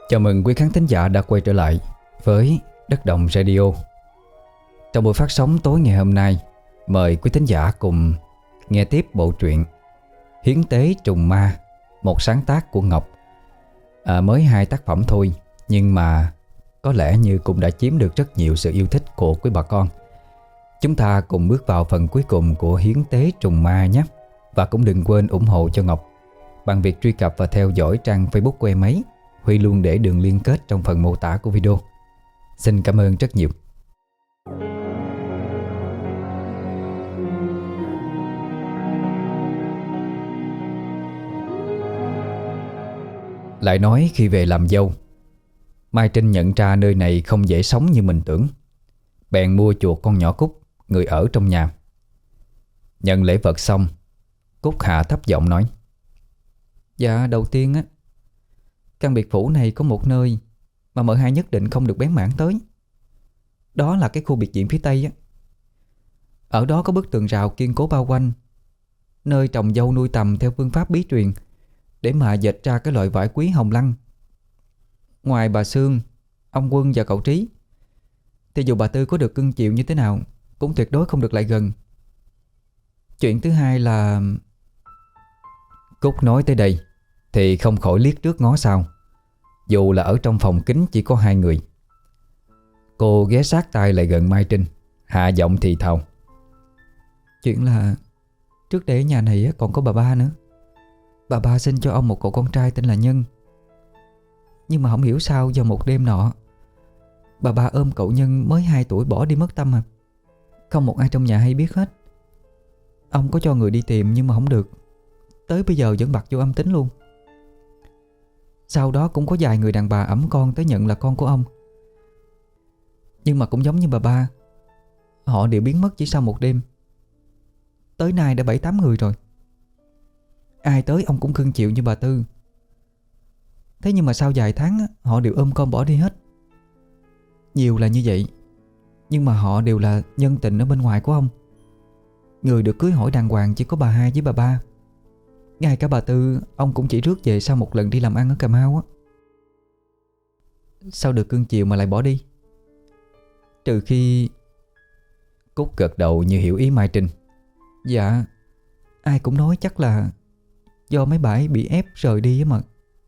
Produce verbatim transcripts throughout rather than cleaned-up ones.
Chào mừng quý khán thính giả đã quay trở lại với Đất Đồng Radio. Trong buổi phát sóng tối ngày hôm nay, mời quý thính giả cùng nghe tiếp bộ truyện Hiến Tế Trùng Ma, một sáng tác của Ngọc. à, Mới hai tác phẩm thôi, nhưng mà có lẽ như cũng đã chiếm được rất nhiều sự yêu thích của quý bà con. Chúng ta cùng bước vào phần cuối cùng của Hiến Tế Trùng Ma nhé. Và cũng đừng quên ủng hộ cho Ngọc bằng việc truy cập và theo dõi trang Facebook của em ấy. Huy luôn để đường liên kết trong phần mô tả của video. Xin cảm ơn rất nhiều. Lại nói khi về làm dâu, Mai Trinh nhận ra nơi này không dễ sống như mình tưởng. Bèn mua chuộc con nhỏ Cúc, người ở trong nhà. Nhận lễ vật xong, Cúc hạ thấp giọng nói: Dạ đầu tiên á, căn biệt phủ này có một nơi mà mợ hai nhất định không được bén mảng tới. Đó là cái khu biệt viện phía tây á. Ở đó có bức tường rào kiên cố bao quanh, nơi trồng dâu nuôi tầm theo phương pháp bí truyền, để mà dệt ra cái loại vải quý hồng lăng. Ngoài bà Sương, ông Quân và cậu Trí, thì dù bà Tư có được cưng chiều như thế nào cũng tuyệt đối không được lại gần. Chuyện thứ hai là... Cúc nói tới đây thì không khỏi liếc trước ngó sau. Dù là ở trong phòng kính chỉ có hai người. Cô ghé sát tai lại gần Mai Trinh, hạ giọng thì thào: Chuyện là trước đây ở nhà này còn có bà ba nữa. Bà ba sinh cho ông một cậu con trai tên là Nhân. Nhưng mà không hiểu sao vào một đêm nọ, bà ba ôm cậu Nhân mới hai tuổi bỏ đi mất tâm à. Không một ai trong nhà hay biết hết. Ông có cho người đi tìm nhưng mà không được. Tới bây giờ vẫn bặt vô âm tính luôn. Sau đó cũng có vài người đàn bà ẵm con tới nhận là con của ông. Nhưng mà cũng giống như bà ba, họ đều biến mất chỉ sau một đêm. Tới nay đã bảy tám người rồi. Ai tới ông cũng cưng chịu như bà Tư. Thế nhưng mà sau vài tháng họ đều ôm con bỏ đi hết. Nhiều là như vậy, nhưng mà họ đều là nhân tình ở bên ngoài của ông. Người được cưới hỏi đàng hoàng chỉ có bà hai với bà ba. Ngay cả bà Tư ông cũng chỉ rước về sau một lần đi làm ăn ở Cà Mau á. Sao được cưng chiều mà lại bỏ đi? Trừ khi... Cúc gật đầu như hiểu ý Mai Trinh. Dạ, ai cũng nói chắc là do mấy bà ấy bị ép rời đi á mà.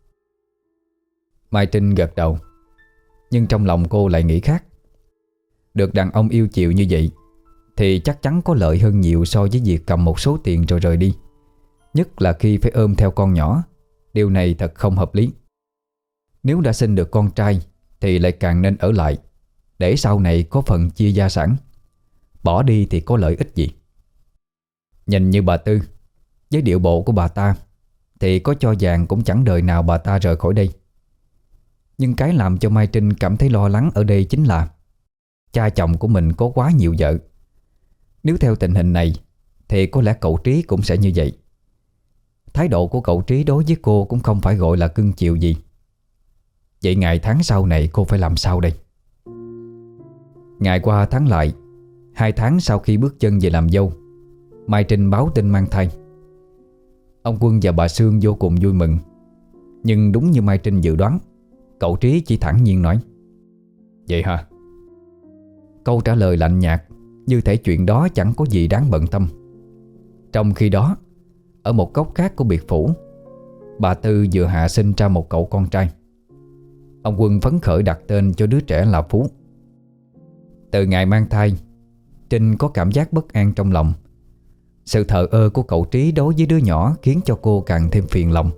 Mai Trinh gật đầu, nhưng trong lòng cô lại nghĩ khác. Được đàn ông yêu chiều như vậy thì chắc chắn có lợi hơn nhiều so với việc cầm một số tiền rồi rời đi. Nhất là khi phải ôm theo con nhỏ. Điều này thật không hợp lý. Nếu đã sinh được con trai thì lại càng nên ở lại, để sau này có phần chia gia sản. Bỏ đi thì có lợi ích gì? Nhìn như bà Tư, với điệu bộ của bà ta, thì có cho vàng cũng chẳng đời nào bà ta rời khỏi đây. Nhưng cái làm cho Mai Trinh cảm thấy lo lắng ở đây chính là cha chồng của mình có quá nhiều vợ. Nếu theo tình hình này thì có lẽ cậu Trí cũng sẽ như vậy. Thái độ của cậu Trí đối với cô cũng không phải gọi là cưng chiều gì. Vậy ngày tháng sau này cô phải làm sao đây? Ngày qua tháng lại, hai tháng sau khi bước chân về làm dâu, Mai Trinh báo tin mang thai. Ông Quân và bà Sương vô cùng vui mừng. Nhưng đúng như Mai Trinh dự đoán, cậu Trí chỉ thản nhiên nói: Vậy hả? Câu trả lời lạnh nhạt, như thể chuyện đó chẳng có gì đáng bận tâm. Trong khi đó, ở một góc khác của biệt phủ, bà Tư vừa hạ sinh ra một cậu con trai. Ông Quân phấn khởi đặt tên cho đứa trẻ là Phú. Từ ngày mang thai, Trinh có cảm giác bất an trong lòng. Sự thờ ơ của cậu Trí đối với đứa nhỏ khiến cho cô càng thêm phiền lòng.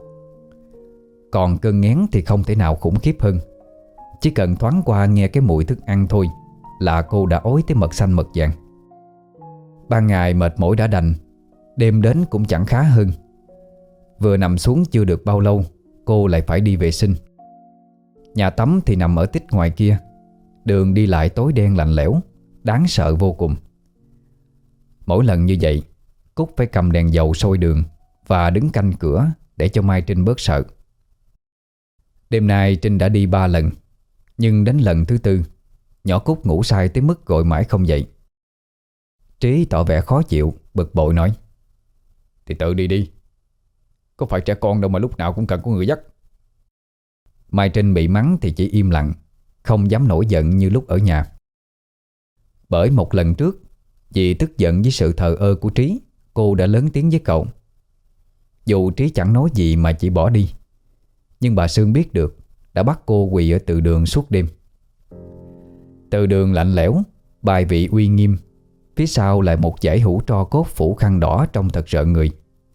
Còn cơn nghén thì không thể nào khủng khiếp hơn. Chỉ cần thoáng qua nghe cái mùi thức ăn thôi là cô đã ói tới mật xanh mật vàng. Ban ngày mệt mỏi đã đành, đêm đến cũng chẳng khá hơn. Vừa nằm xuống chưa được bao lâu, cô lại phải đi vệ sinh. Nhà tắm thì nằm ở tít ngoài kia. Đường đi lại tối đen lạnh lẽo, đáng sợ vô cùng. Mỗi lần như vậy, Cúc phải cầm đèn dầu soi đường và đứng canh cửa để cho Mai Trinh bớt sợ. Đêm nay Trinh đã đi ba lần, nhưng đến lần thứ tư, nhỏ Cúc ngủ say tới mức gọi mãi không dậy. Trí tỏ vẻ khó chịu, bực bội nói: Thì tự đi đi, có phải trẻ con đâu mà lúc nào cũng cần có người dắt. Mai Trinh bị mắng thì chỉ im lặng, không dám nổi giận như lúc ở nhà. Bởi một lần trước, vì tức giận với sự thờ ơ của Trí, cô đã lớn tiếng với cậu. Dù Trí chẳng nói gì mà chỉ bỏ đi, nhưng bà Sương biết được, đã bắt cô quỳ ở từ đường suốt đêm. Từ đường lạnh lẽo, bài vị uy nghiêm, phía sau lại một dãy hũ tro cốt phủ khăn đỏ trông thật rợn người.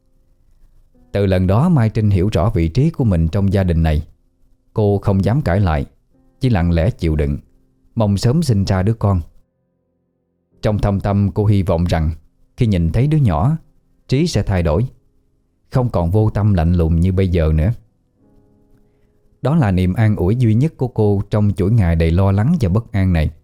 Từ lần đó Mai Trinh hiểu rõ vị trí của mình trong gia đình này. Cô không dám cãi lại, chỉ lặng lẽ chịu đựng, mong sớm sinh ra đứa con. Trong thâm tâm cô hy vọng rằng khi nhìn thấy đứa nhỏ, Trí sẽ thay đổi, không còn vô tâm lạnh lùng như bây giờ nữa. Đó là niềm an ủi duy nhất của cô trong chuỗi ngày đầy lo lắng và bất an này.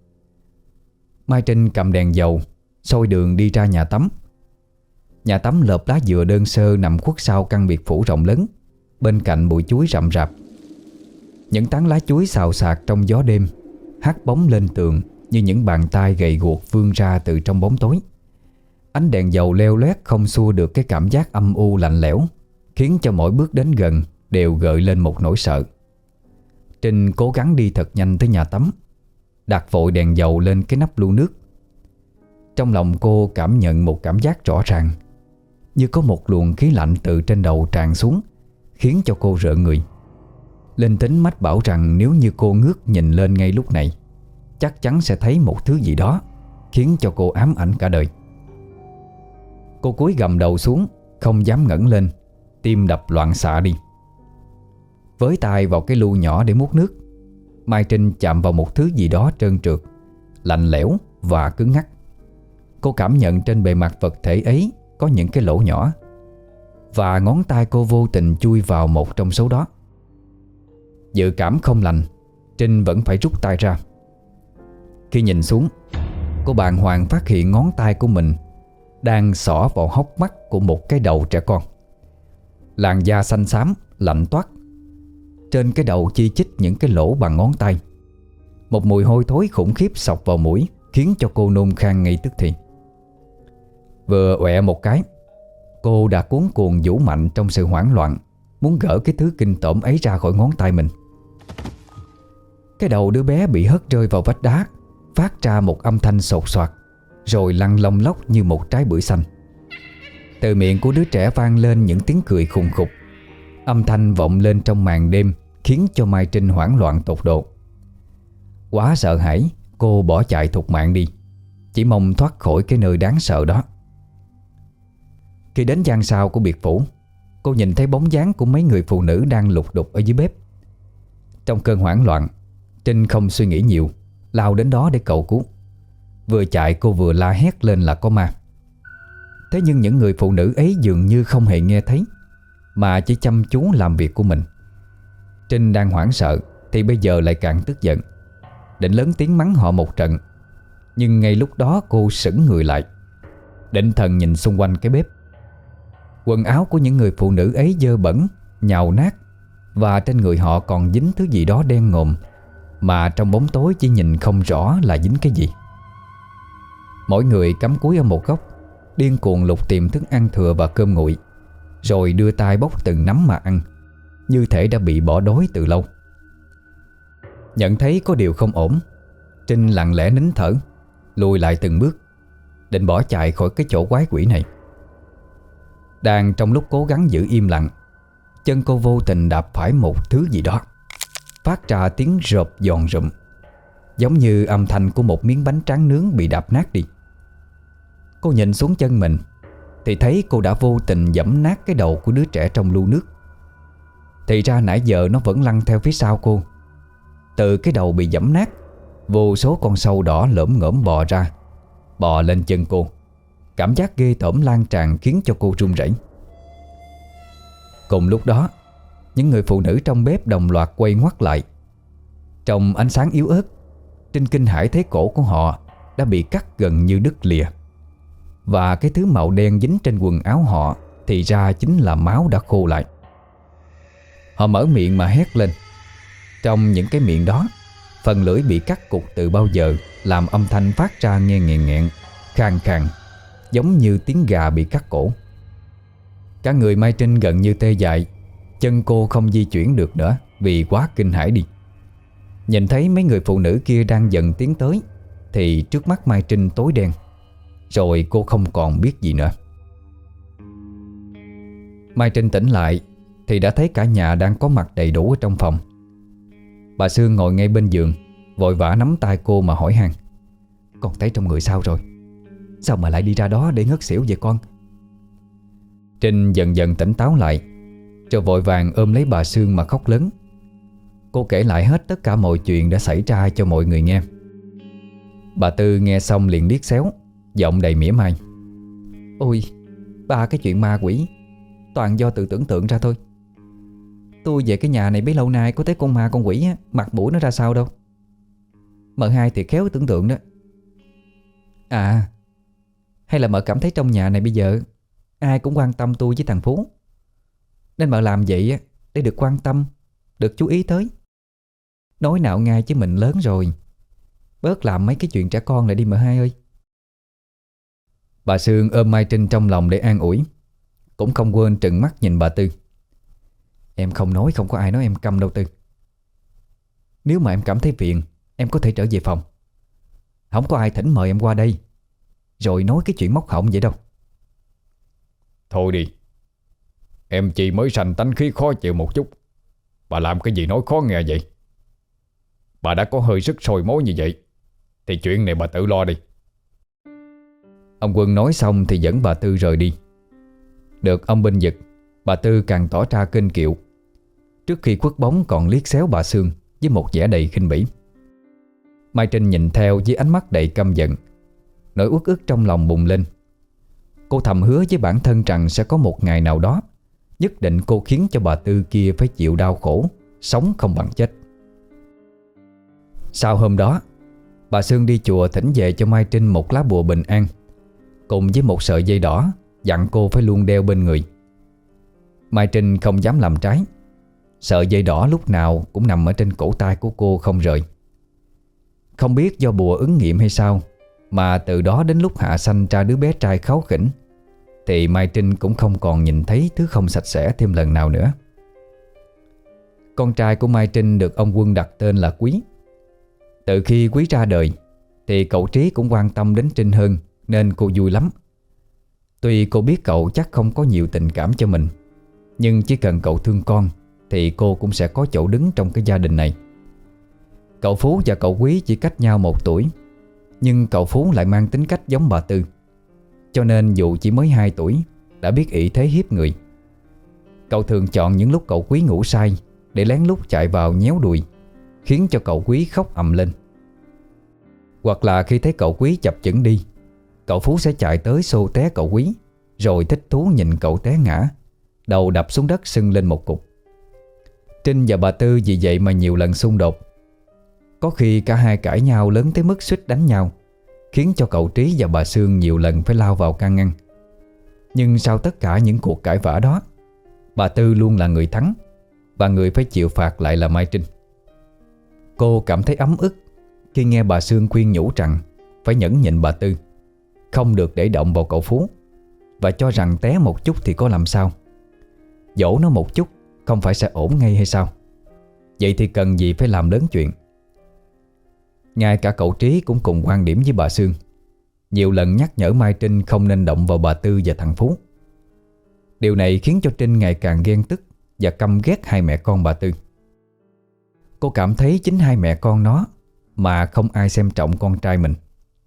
Mai Trinh cầm đèn dầu, soi đường đi ra nhà tắm. Nhà tắm lợp lá dừa đơn sơ nằm khuất sau căn biệt phủ rộng lớn, bên cạnh bụi chuối rậm rạp. Những tán lá chuối xào xạc trong gió đêm hắt bóng lên tường như những bàn tay gầy guộc vươn ra từ trong bóng tối. Ánh đèn dầu leo loét không xua được cái cảm giác âm u lạnh lẽo, khiến cho mỗi bước đến gần đều gợi lên một nỗi sợ. Trinh cố gắng đi thật nhanh tới nhà tắm, đặt vội đèn dầu lên cái nắp lu nước. Trong lòng cô cảm nhận một cảm giác rõ ràng, như có một luồng khí lạnh từ trên đầu tràn xuống, khiến cho cô rợn người. Linh tính mách bảo rằng nếu như cô ngước nhìn lên ngay lúc này, chắc chắn sẽ thấy một thứ gì đó khiến cho cô ám ảnh cả đời. Cô cúi gằm đầu xuống, không dám ngẩng lên, tim đập loạn xạ đi. Với tay vào cái lu nhỏ để múc nước, Mai Trinh chạm vào một thứ gì đó trơn trượt, lạnh lẽo và cứng ngắc. Cô cảm nhận trên bề mặt vật thể ấy có những cái lỗ nhỏ, và ngón tay cô vô tình chui vào một trong số đó. Dự cảm không lành, Trinh vẫn phải rút tay ra. Khi nhìn xuống, cô bàng hoàng phát hiện ngón tay của mình đang xỏ vào hốc mắt của một cái đầu trẻ con. Làn da xanh xám, lạnh toát. Trên cái đầu chi chít những cái lỗ bằng ngón tay. Một mùi hôi thối khủng khiếp xộc vào mũi, khiến cho cô nôn khan ngay tức thì. Vừa ọe một cái, cô đã cuống cuồng vũ mạnh trong sự hoảng loạn, muốn gỡ cái thứ kinh tởm ấy ra khỏi ngón tay mình. Cái đầu đứa bé bị hất rơi vào vách đá, phát ra một âm thanh sột soạt, rồi lăn lông lốc như một trái bưởi xanh. Từ miệng của đứa trẻ vang lên những tiếng cười khùng khục. Âm thanh vọng lên trong màn đêm, khiến cho Mai Trinh hoảng loạn tột độ. Quá sợ hãi, cô bỏ chạy thục mạng đi, chỉ mong thoát khỏi cái nơi đáng sợ đó. Khi đến gian sau của biệt phủ, cô nhìn thấy bóng dáng của mấy người phụ nữ đang lục đục ở dưới bếp. Trong cơn hoảng loạn, Trinh không suy nghĩ nhiều, lao đến đó để cầu cứu. Vừa chạy cô vừa la hét lên là có ma. Thế nhưng những người phụ nữ ấy dường như không hề nghe thấy, mà chỉ chăm chú làm việc của mình. Trinh đang hoảng sợ thì bây giờ lại càng tức giận, định lớn tiếng mắng họ một trận. Nhưng ngay lúc đó cô sững người lại, định thần nhìn xung quanh cái bếp. Quần áo của những người phụ nữ ấy dơ bẩn, nhàu nát, và trên người họ còn dính thứ gì đó đen ngòm, mà trong bóng tối chỉ nhìn không rõ là dính cái gì. Mỗi người cắm cúi ở một góc, điên cuồng lục tìm thức ăn thừa và cơm nguội, rồi đưa tay bóc từng nắm mà ăn, như thể đã bị bỏ đói từ lâu. Nhận thấy có điều không ổn, Trinh lặng lẽ nín thở, lùi lại từng bước, định bỏ chạy khỏi cái chỗ quái quỷ này. Đang trong lúc cố gắng giữ im lặng, chân cô vô tình đạp phải một thứ gì đó, phát ra tiếng rộp giòn rụm, giống như âm thanh của một miếng bánh tráng nướng bị đạp nát đi. Cô nhìn xuống chân mình thì thấy cô đã vô tình giẫm nát cái đầu của đứa trẻ trong lu nước. Thì ra nãy giờ nó vẫn lăn theo phía sau cô. Từ cái đầu bị giẫm nát, vô số con sâu đỏ lởm ngởm bò ra, bò lên chân cô. Cảm giác ghê tởm lan tràn khiến cho cô run rẩy. Cùng lúc đó, những người phụ nữ trong bếp đồng loạt quay ngoắt lại. Trong ánh sáng yếu ớt, Trinh kinh hãi thấy cổ của họ đã bị cắt gần như đứt lìa, và cái thứ màu đen dính trên quần áo họ thì ra chính là máu đã khô lại. Họ mở miệng mà hét lên. Trong những cái miệng đó, phần lưỡi bị cắt cụt từ bao giờ, làm âm thanh phát ra nghe nghẹn nghẹn, khàn khàn, giống như tiếng gà bị cắt cổ. Cả người Mai Trinh gần như tê dại, chân cô không di chuyển được nữa, vì quá kinh hãi đi. Nhìn thấy mấy người phụ nữ kia đang dần tiến tới thì trước mắt Mai Trinh tối đen, rồi cô không còn biết gì nữa. Mai Trinh tỉnh lại thì đã thấy cả nhà đang có mặt đầy đủ ở trong phòng. Bà Sương ngồi ngay bên giường, vội vã nắm tay cô mà hỏi han: "Con thấy trong người sao rồi? Sao mà lại đi ra đó để ngất xỉu vậy con?" Trinh dần dần tỉnh táo lại, rồi vội vàng ôm lấy bà Sương mà khóc lớn. Cô kể lại hết tất cả mọi chuyện đã xảy ra cho mọi người nghe. Bà Tư nghe xong liền liếc xéo, giọng đầy mỉa mai: "Ôi, ba cái chuyện ma quỷ toàn do tự tưởng tượng ra thôi. Tôi về cái nhà này bấy lâu nay có thấy con ma con quỷ á, mặt mũi nó ra sao đâu. Mợ hai thì khéo tưởng tượng đó. À, hay là mợ cảm thấy trong nhà này bây giờ ai cũng quan tâm tôi với thằng Phú, nên mợ làm vậy á để được quan tâm, được chú ý tới. Nói nào ngay chứ mình lớn rồi, bớt làm mấy cái chuyện trẻ con lại đi mợ hai ơi." Bà Sương ôm Mai Trinh trong lòng để an ủi, cũng không quên trừng mắt nhìn bà Tư: "Em không nói không có ai nói em câm đâu Tư. Nếu mà em cảm thấy phiền, em có thể trở về phòng. Không có ai thỉnh mời em qua đây rồi nói cái chuyện móc họng vậy đâu." "Thôi đi, em chỉ mới sanh tánh khí khó chịu một chút, bà làm cái gì nói khó nghe vậy? Bà đã có hơi sức sôi máu như vậy thì chuyện này bà tự lo đi." Ông Quân nói xong thì dẫn bà Tư rời đi. Được ông binh giật, bà Tư càng tỏ ra kênh kiệu. Trước khi khuất bóng còn liếc xéo bà Sương với một vẻ đầy khinh bỉ. Mai Trinh nhìn theo với ánh mắt đầy căm giận. Nỗi uất ức trong lòng bùng lên. Cô thầm hứa với bản thân rằng sẽ có một ngày nào đó nhất định cô khiến cho bà Tư kia phải chịu đau khổ, sống không bằng chết. Sau hôm đó, bà Sương đi chùa thỉnh về cho Mai Trinh một lá bùa bình an, cùng với một sợi dây đỏ dặn cô phải luôn đeo bên người. Mai Trinh không dám làm trái. Sợi dây đỏ lúc nào cũng nằm ở trên cổ tay của cô không rời. Không biết do bùa ứng nghiệm hay sao mà từ đó đến lúc hạ sanh ra đứa bé trai kháu khỉnh thì Mai Trinh cũng không còn nhìn thấy thứ không sạch sẽ thêm lần nào nữa. Con trai của Mai Trinh được ông Quân đặt tên là Quý. Từ khi Quý ra đời thì cậu Trí cũng quan tâm đến Trinh hơn, nên cô vui lắm. Tuy cô biết cậu chắc không có nhiều tình cảm cho mình, nhưng chỉ cần cậu thương con thì cô cũng sẽ có chỗ đứng trong cái gia đình này. Cậu Phú và cậu Quý chỉ cách nhau một tuổi, nhưng cậu Phú lại mang tính cách giống bà Tư, cho nên dù chỉ mới hai tuổi đã biết ỷ thế hiếp người. Cậu thường chọn những lúc cậu Quý ngủ say để lén lút chạy vào nhéo đùi, khiến cho cậu Quý khóc ầm lên. Hoặc là khi thấy cậu Quý chập chững đi, cậu Phú sẽ chạy tới xô té cậu Quý, rồi thích thú nhìn cậu té ngã, đầu đập xuống đất sưng lên một cục. Trinh và bà Tư vì vậy mà nhiều lần xung đột. Có khi cả hai cãi nhau lớn tới mức suýt đánh nhau, khiến cho cậu Trí và bà Sương nhiều lần phải lao vào can ngăn. Nhưng sau tất cả những cuộc cãi vã đó, bà Tư luôn là người thắng, và người phải chịu phạt lại là Mai Trinh. Cô cảm thấy ấm ức khi nghe bà Sương khuyên nhủ rằng phải nhẫn nhịn bà Tư, không được để động vào cậu Phú, và cho rằng té một chút thì có làm sao, dỗ nó một chút không phải sẽ ổn ngay hay sao? Vậy thì cần gì phải làm lớn chuyện. Ngay cả cậu Trí cũng cùng quan điểm với bà Sương, nhiều lần nhắc nhở Mai Trinh không nên động vào bà Tư và thằng Phú. Điều này khiến cho Trinh ngày càng ghen tức và căm ghét hai mẹ con bà Tư. Cô cảm thấy chính hai mẹ con nó mà không ai xem trọng con trai mình.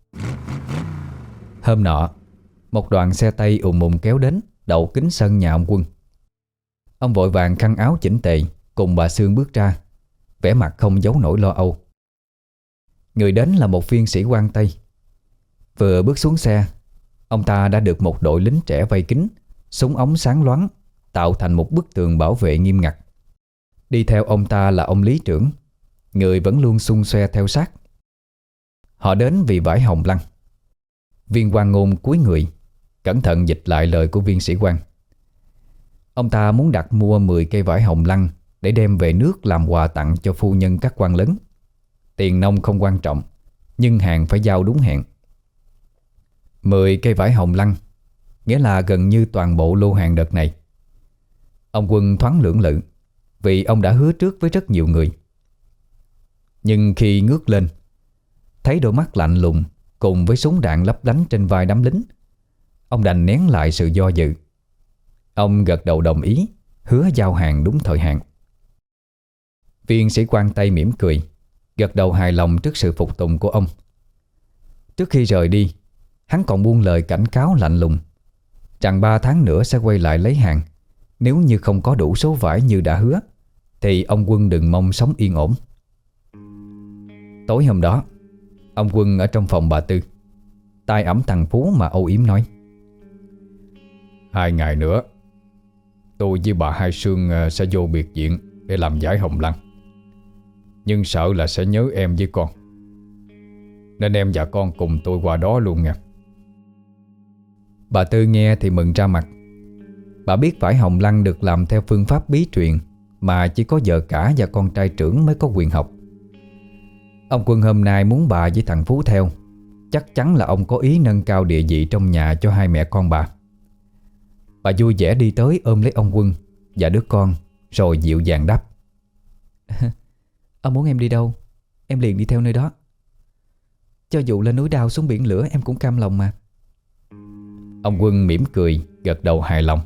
Hôm nọ, một đoàn xe Tây ùn ùn kéo đến, đậu kính sân nhà ông Quân. Ông vội vàng khăn áo chỉnh tề cùng bà Sương bước ra, vẻ mặt không giấu nổi lo âu. Người đến là một viên sĩ quan Tây. Vừa bước xuống xe, ông ta đã được một đội lính trẻ vây kín, súng ống sáng loáng, tạo thành một bức tường bảo vệ nghiêm ngặt. Đi theo ông ta là ông lý trưởng, người vẫn luôn xung xoe theo sát. Họ đến vì vải hồng lăng. Viên quan ngôn cúi người, cẩn thận dịch lại lời của viên sĩ quan. Ông ta muốn đặt mua mười cây vải hồng lăng để đem về nước làm quà tặng cho phu nhân các quan lớn. Tiền nông không quan trọng, nhưng hàng phải giao đúng hẹn. Mười cây vải hồng lăng nghĩa là gần như toàn bộ lô hàng đợt này. Ông Quân thoáng lưỡng lự, vì ông đã hứa trước với rất nhiều người. Nhưng khi ngước lên, thấy đôi mắt lạnh lùng cùng với súng đạn lấp lánh trên vai đám lính, ông đành nén lại sự do dự. Ông gật đầu đồng ý, hứa giao hàng đúng thời hạn. Viên sĩ quan Tây mỉm cười, gật đầu hài lòng trước sự phục tùng của ông. Trước khi rời đi, hắn còn buông lời cảnh cáo lạnh lùng rằng ba tháng nữa sẽ quay lại lấy hàng. Nếu như không có đủ số vải như đã hứa thì ông Quân đừng mong sống yên ổn. Tối hôm đó, ông Quân ở trong phòng bà Tư, tay ẵm thằng Phú mà âu yếm nói: Hai ngày nữa tôi với bà Hai Sương sẽ vô biệt viện để làm giải hồng lăng. Nhưng sợ là sẽ nhớ em với con, nên em và con cùng tôi qua đó luôn nha. Bà Tư nghe thì mừng ra mặt. Bà biết vải hồng lăng được làm theo phương pháp bí truyền, mà chỉ có vợ cả và con trai trưởng mới có quyền học. Ông Quân hôm nay muốn bà với thằng Phú theo, chắc chắn là ông có ý nâng cao địa vị trong nhà cho hai mẹ con bà. Bà vui vẻ đi tới ôm lấy ông Quân và đứa con, rồi dịu dàng đáp: Ông muốn em đi đâu, em liền đi theo nơi đó. Cho dù lên núi đao xuống biển lửa em cũng cam lòng mà. Ông Quân mỉm cười, gật đầu hài lòng.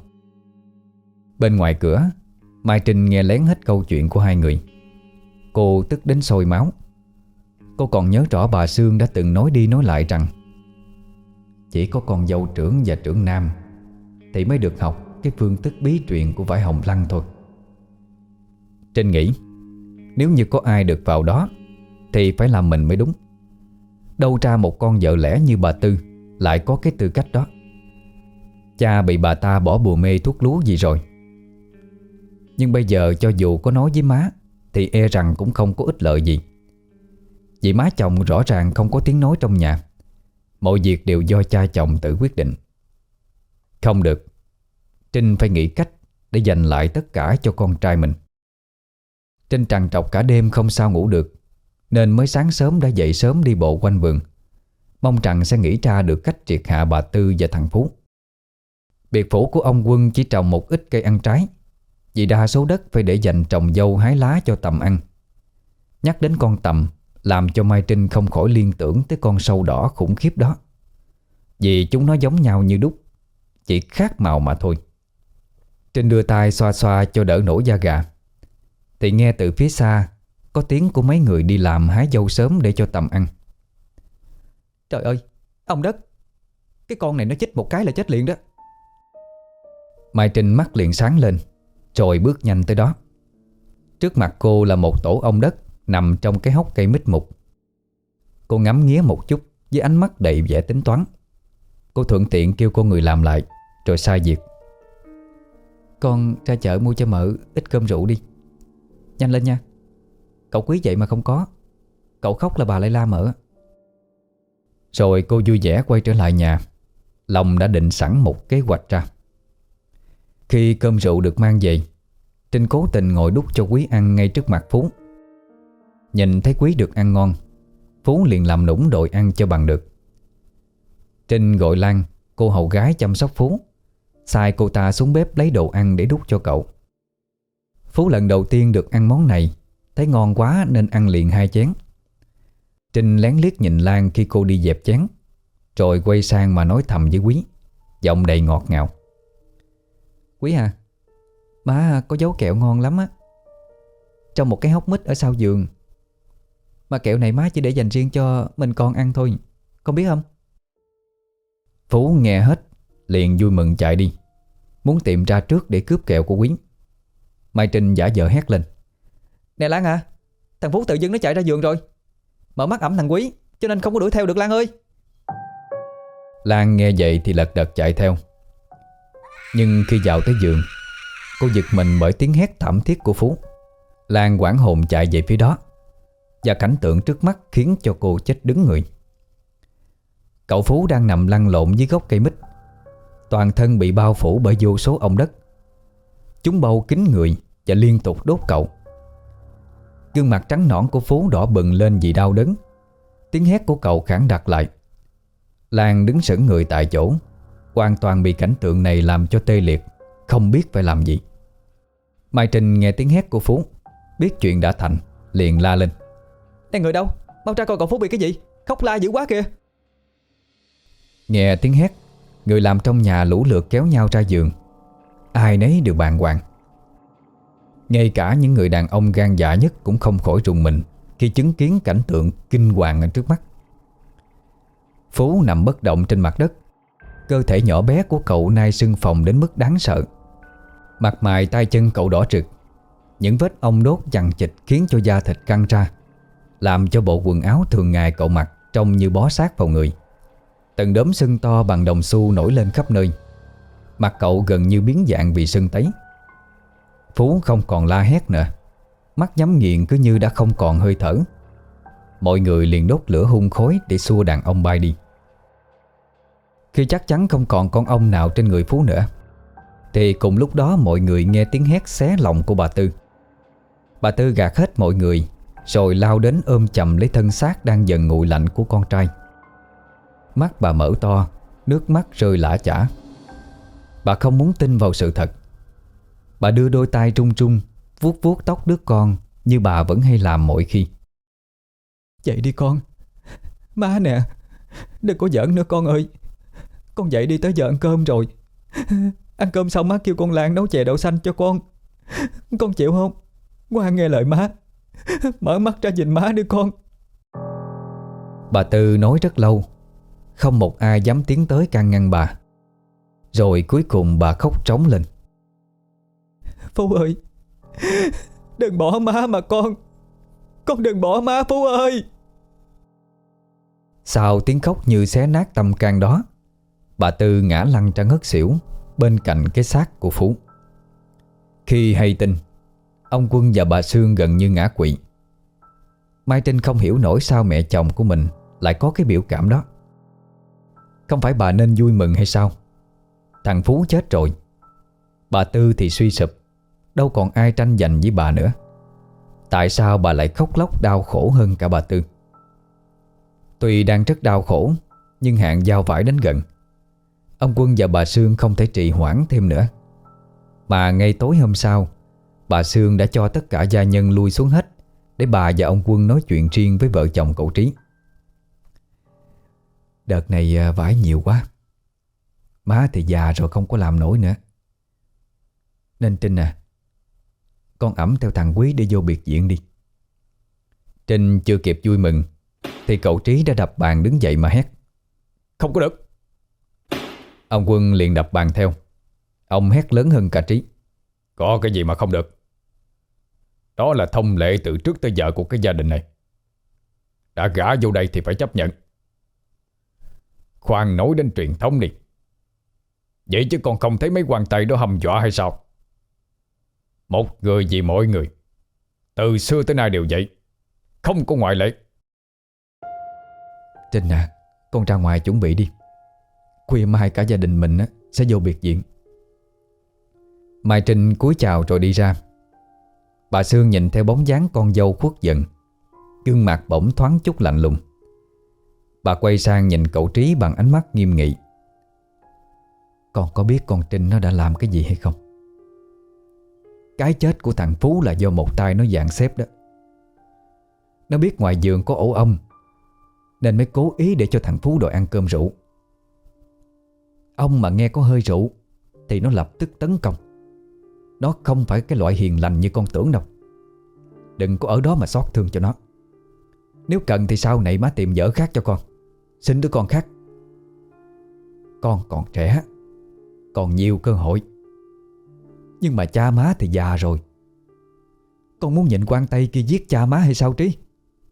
Bên ngoài cửa, Mai Trinh nghe lén hết câu chuyện của hai người. Cô tức đến sôi máu. Cô còn nhớ rõ bà Sương đã từng nói đi nói lại rằng chỉ có con dâu trưởng và trưởng nam thì mới được học cái phương thức bí truyền của vải hồng lăng thôi. Trinh nghĩ nếu như có ai được vào đó thì phải là mình mới đúng. Đâu ra một con vợ lẽ như bà Tư lại có cái tư cách đó. Cha bị bà ta bỏ bùa mê thuốc lú gì rồi. Nhưng bây giờ cho dù có nói với má thì e rằng cũng không có ích lợi gì. Vì má chồng rõ ràng không có tiếng nói trong nhà. Mọi việc đều do cha chồng tự quyết định. Không được, Trinh phải nghĩ cách để dành lại tất cả cho con trai mình. Trinh trằn trọc cả đêm không sao ngủ được, nên mới sáng sớm đã dậy sớm đi bộ quanh vườn, mong rằng sẽ nghĩ ra được cách triệt hạ bà Tư và thằng Phú. Biệt phủ của ông Quân chỉ trồng một ít cây ăn trái, vì đa số đất phải để dành trồng dâu hái lá cho tầm ăn. Nhắc đến con tầm làm cho Mai Trinh không khỏi liên tưởng tới con sâu đỏ khủng khiếp đó. Vì chúng nó giống nhau như đúc, chỉ khác màu mà thôi. Trinh đưa tay xoa xoa cho đỡ nổi da gà, thì nghe từ phía xa có tiếng của mấy người đi làm hái dâu sớm để cho tầm ăn. Trời ơi, ông đất, cái con này nó chích một cái là chết liền đó. Mai Trinh mắt liền sáng lên, rồi bước nhanh tới đó. Trước mặt cô là một tổ ong đất nằm trong cái hốc cây mít mục. Cô ngắm nghía một chút với ánh mắt đầy vẻ tính toán. Cô thuận tiện kêu cô người làm lại, rồi sai việc: Con ra chợ mua cho mợ ít cơm rượu đi. Nhanh lên nha, cậu quý vậy mà không có, cậu khóc là bà lại la mợ. Rồi cô vui vẻ quay trở lại nhà, lòng đã định sẵn một kế hoạch ra. Khi cơm rượu được mang về, Trinh cố tình ngồi đút cho Quý ăn ngay trước mặt Phú. Nhìn thấy Quý được ăn ngon, Phú liền làm nũng đòi ăn cho bằng được. Trinh gọi Lan, cô hầu gái chăm sóc Phú, sai cô ta xuống bếp lấy đồ ăn để đút cho cậu. Phú lần đầu tiên được ăn món này, thấy ngon quá nên ăn liền hai chén. Trinh lén liếc nhìn Lan khi cô đi dẹp chén, rồi quay sang mà nói thầm với Quý, giọng đầy ngọt ngào: Quý à, má có dấu kẹo ngon lắm á, trong một cái hốc mít ở sau giường. Mà kẹo này má chỉ để dành riêng cho mình con ăn thôi, con biết không? Phú nghe hết liền vui mừng chạy đi, muốn tìm ra trước để cướp kẹo của Quý. Mai Trinh giả vờ hét lên: Nè Lan à, thằng Phú tự dưng nó chạy ra giường rồi. Mở mắt ẩm thằng Quý, cho nên không có đuổi theo được Lan ơi. Lan nghe vậy thì lật đật chạy theo. Nhưng khi vào tới giường, cô giật mình bởi tiếng hét thảm thiết của Phú. Lan hoảng hồn chạy về phía đó, và cảnh tượng trước mắt khiến cho cô chết đứng người. Cậu Phú đang nằm lăn lộn dưới gốc cây mít, toàn thân bị bao phủ bởi vô số ong đất. Chúng bâu kín người và liên tục đốt cậu. Gương mặt trắng nõn của Phú đỏ bừng lên vì đau đớn. Tiếng hét của cậu khản đặc lại. Lan đứng sững người tại chỗ, hoàn toàn bị cảnh tượng này làm cho tê liệt, không biết phải làm gì. Mai Trinh nghe tiếng hét của Phú, biết chuyện đã thành, liền la lên: "Đây người đâu? Mau ra coi cậu Phú bị cái gì, khóc la dữ quá kìa." Nghe tiếng hét, người làm trong nhà lũ lượt kéo nhau ra giường. Ai nấy đều bàng hoàng. Ngay cả những người đàn ông gan dạ nhất cũng không khỏi rùng mình khi chứng kiến cảnh tượng kinh hoàng ở trước mắt. Phú nằm bất động trên mặt đất. Cơ thể nhỏ bé của cậu nay sưng phồng đến mức đáng sợ. Mặt mày tay chân cậu đỏ rực. Những vết ong đốt chằng chịt khiến cho da thịt căng ra, làm cho bộ quần áo thường ngày cậu mặc trông như bó sát vào người. Từng đốm sưng to bằng đồng xu nổi lên khắp nơi. Mặt cậu gần như biến dạng vì sưng tấy. Phú không còn la hét nữa, mắt nhắm nghiền cứ như đã không còn hơi thở. Mọi người liền đốt lửa hun khói để xua đàn ong bay đi. Khi chắc chắn không còn con ong nào trên người Phú nữa, thì cùng lúc đó mọi người nghe tiếng hét xé lòng của bà Tư. Bà Tư gạt hết mọi người, rồi lao đến ôm chầm lấy thân xác đang dần nguội lạnh của con trai. Mắt bà mở to, nước mắt rơi lã chã. Bà không muốn tin vào sự thật. Bà đưa đôi tay trung trung vuốt vuốt tóc đứa con như bà vẫn hay làm mọi khi. "Dậy đi con. Má nè, đừng có giỡn nữa con ơi. Con dậy đi, tới giờ ăn cơm rồi. Ăn cơm xong má kêu con Lan nấu chè đậu xanh cho con. Con chịu không? Ngoan nghe lời má. Mở mắt ra nhìn má đi con." Bà Tư nói rất lâu, không một ai dám tiến tới can ngăn bà. Rồi cuối cùng bà khóc trống lên: "Phú ơi, đừng bỏ má mà con. Con đừng bỏ má Phú ơi." Sau tiếng khóc như xé nát tâm can đó, bà Tư ngã lăn ra ngất xỉu bên cạnh cái xác của Phú. Khi hay tin, ông Quân và bà Sương gần như ngã quỵ. Mai Trinh không hiểu nổi sao mẹ chồng của mình lại có cái biểu cảm đó. Không phải bà nên vui mừng hay sao? Thằng Phú chết rồi, bà Tư thì suy sụp, đâu còn ai tranh giành với bà nữa. Tại sao bà lại khóc lóc đau khổ hơn cả bà Tư? Tuy đang rất đau khổ, nhưng hạn giao vải đến gần. Ông Quân và bà Sương không thể trì hoãn thêm nữa. Mà ngay tối hôm sau, bà Sương đã cho tất cả gia nhân lui xuống hết để bà và ông Quân nói chuyện riêng với vợ chồng cậu Trí. "Đợt này vải nhiều quá. Má thì già rồi không có làm nổi nữa. Nên Trinh à, con ẵm theo thằng Quý đi vô biệt viện đi." Trinh chưa kịp vui mừng thì cậu Trí đã đập bàn đứng dậy mà hét: "Không có được!" Ông Quân liền đập bàn theo. Ông hét lớn hơn cả Trí: "Có cái gì mà không được? Đó là thông lệ từ trước tới giờ của cái gia đình này. Đã gả vô đây thì phải chấp nhận. Khoan nói đến truyền thống đi. Vậy chứ con không thấy mấy quan tây đó hăm dọa hay sao? Một người vì mọi người. Từ xưa tới nay đều vậy, không có ngoại lệ." "Trinh à, con ra ngoài chuẩn bị đi. Khuya mai cả gia đình mình á, sẽ vô biệt viện." Mai Trinh cúi chào rồi đi ra. Bà Sương nhìn theo bóng dáng con dâu khuất dần, gương mặt bỗng thoáng chút lạnh lùng. Bà quay sang nhìn cậu Trí bằng ánh mắt nghiêm nghị: "Con có biết con Trinh nó đã làm cái gì hay không? Cái chết của thằng Phú là do một tay nó dàn xếp đó. Nó biết ngoài giường có ổ ong, nên mới cố ý để cho thằng Phú đòi ăn cơm rượu. Ông mà nghe có hơi rượu thì nó lập tức tấn công. Nó không phải cái loại hiền lành như con tưởng đâu. Đừng có ở đó mà xót thương cho nó. Nếu cần thì sau này má tìm vợ khác cho con, xin đứa con khác. Con còn trẻ, còn nhiều cơ hội. Nhưng mà cha má thì già rồi. Con muốn nhịn quan Tây kia giết cha má hay sao Trí?"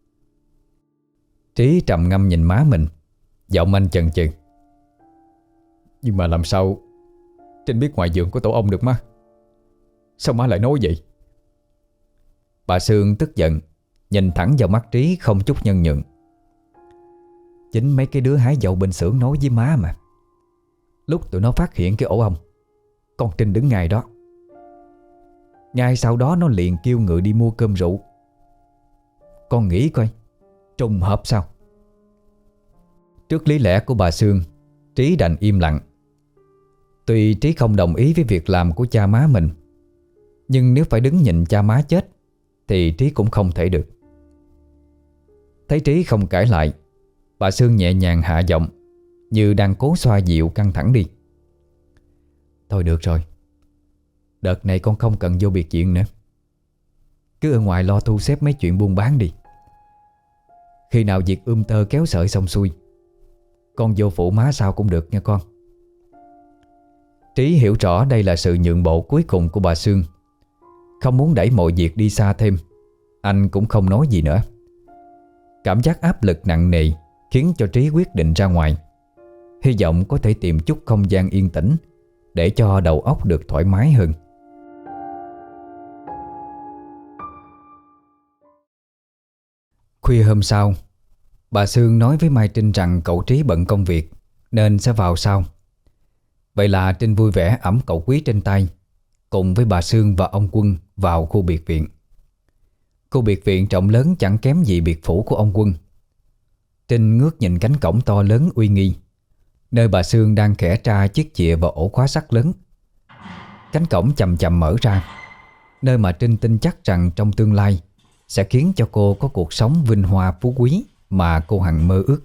Trí trầm ngâm nhìn má mình, giọng anh chần chừ: "Nhưng mà làm sao Trinh biết ngoài giường có tổ ong được má? Sao má lại nói vậy?" Bà Sương tức giận, nhìn thẳng vào mắt Trí không chút nhân nhượng: "Chính mấy cái đứa hái dậu bên xưởng nói với má mà. Lúc tụi nó phát hiện cái ổ ong, con Trinh đứng ngay đó. Ngay sau đó nó liền kêu người đi mua cơm rượu. Con nghĩ coi, trùng hợp sao?" Trước lý lẽ của bà Sương, Trí đành im lặng. Tuy Trí không đồng ý với việc làm của cha má mình, Nhưng nếu phải đứng nhìn cha má chết thì Trí cũng không thể được. Thấy Trí không cãi lại, bà Sương nhẹ nhàng hạ giọng, như đang cố xoa dịu căng thẳng đi. Thôi được rồi, đợt này con không cần vô biệt viện nữa. Cứ ở ngoài lo thu xếp mấy chuyện buôn bán đi. Khi nào việc ươm tơ kéo sợi xong xuôi, con vô phụ má sao cũng được nha con. Trí hiểu rõ đây là sự nhượng bộ cuối cùng của bà Sương. Không muốn đẩy mọi việc đi xa thêm, anh cũng không nói gì nữa. Cảm giác áp lực nặng nề khiến cho Trí quyết định ra ngoài, hy vọng có thể tìm chút không gian yên tĩnh để cho đầu óc được thoải mái hơn. Khuya hôm sau, bà Sương nói với Mai Trinh rằng cậu Trí bận công việc nên sẽ vào sau. Vậy là Trinh vui vẻ ẵm cậu Quý trên tay, cùng với bà Sương và ông Quân vào khu biệt viện. Khu biệt viện rộng lớn chẳng kém gì biệt phủ của ông Quân. Trinh ngước nhìn cánh cổng to lớn uy nghi, nơi bà Sương đang khẽ tra chiếc chìa vào ổ khóa sắt lớn. Cánh cổng chậm chậm mở ra, nơi mà Trinh tin chắc rằng trong tương lai sẽ khiến cho cô có cuộc sống vinh hoa phú quý mà cô hằng mơ ước.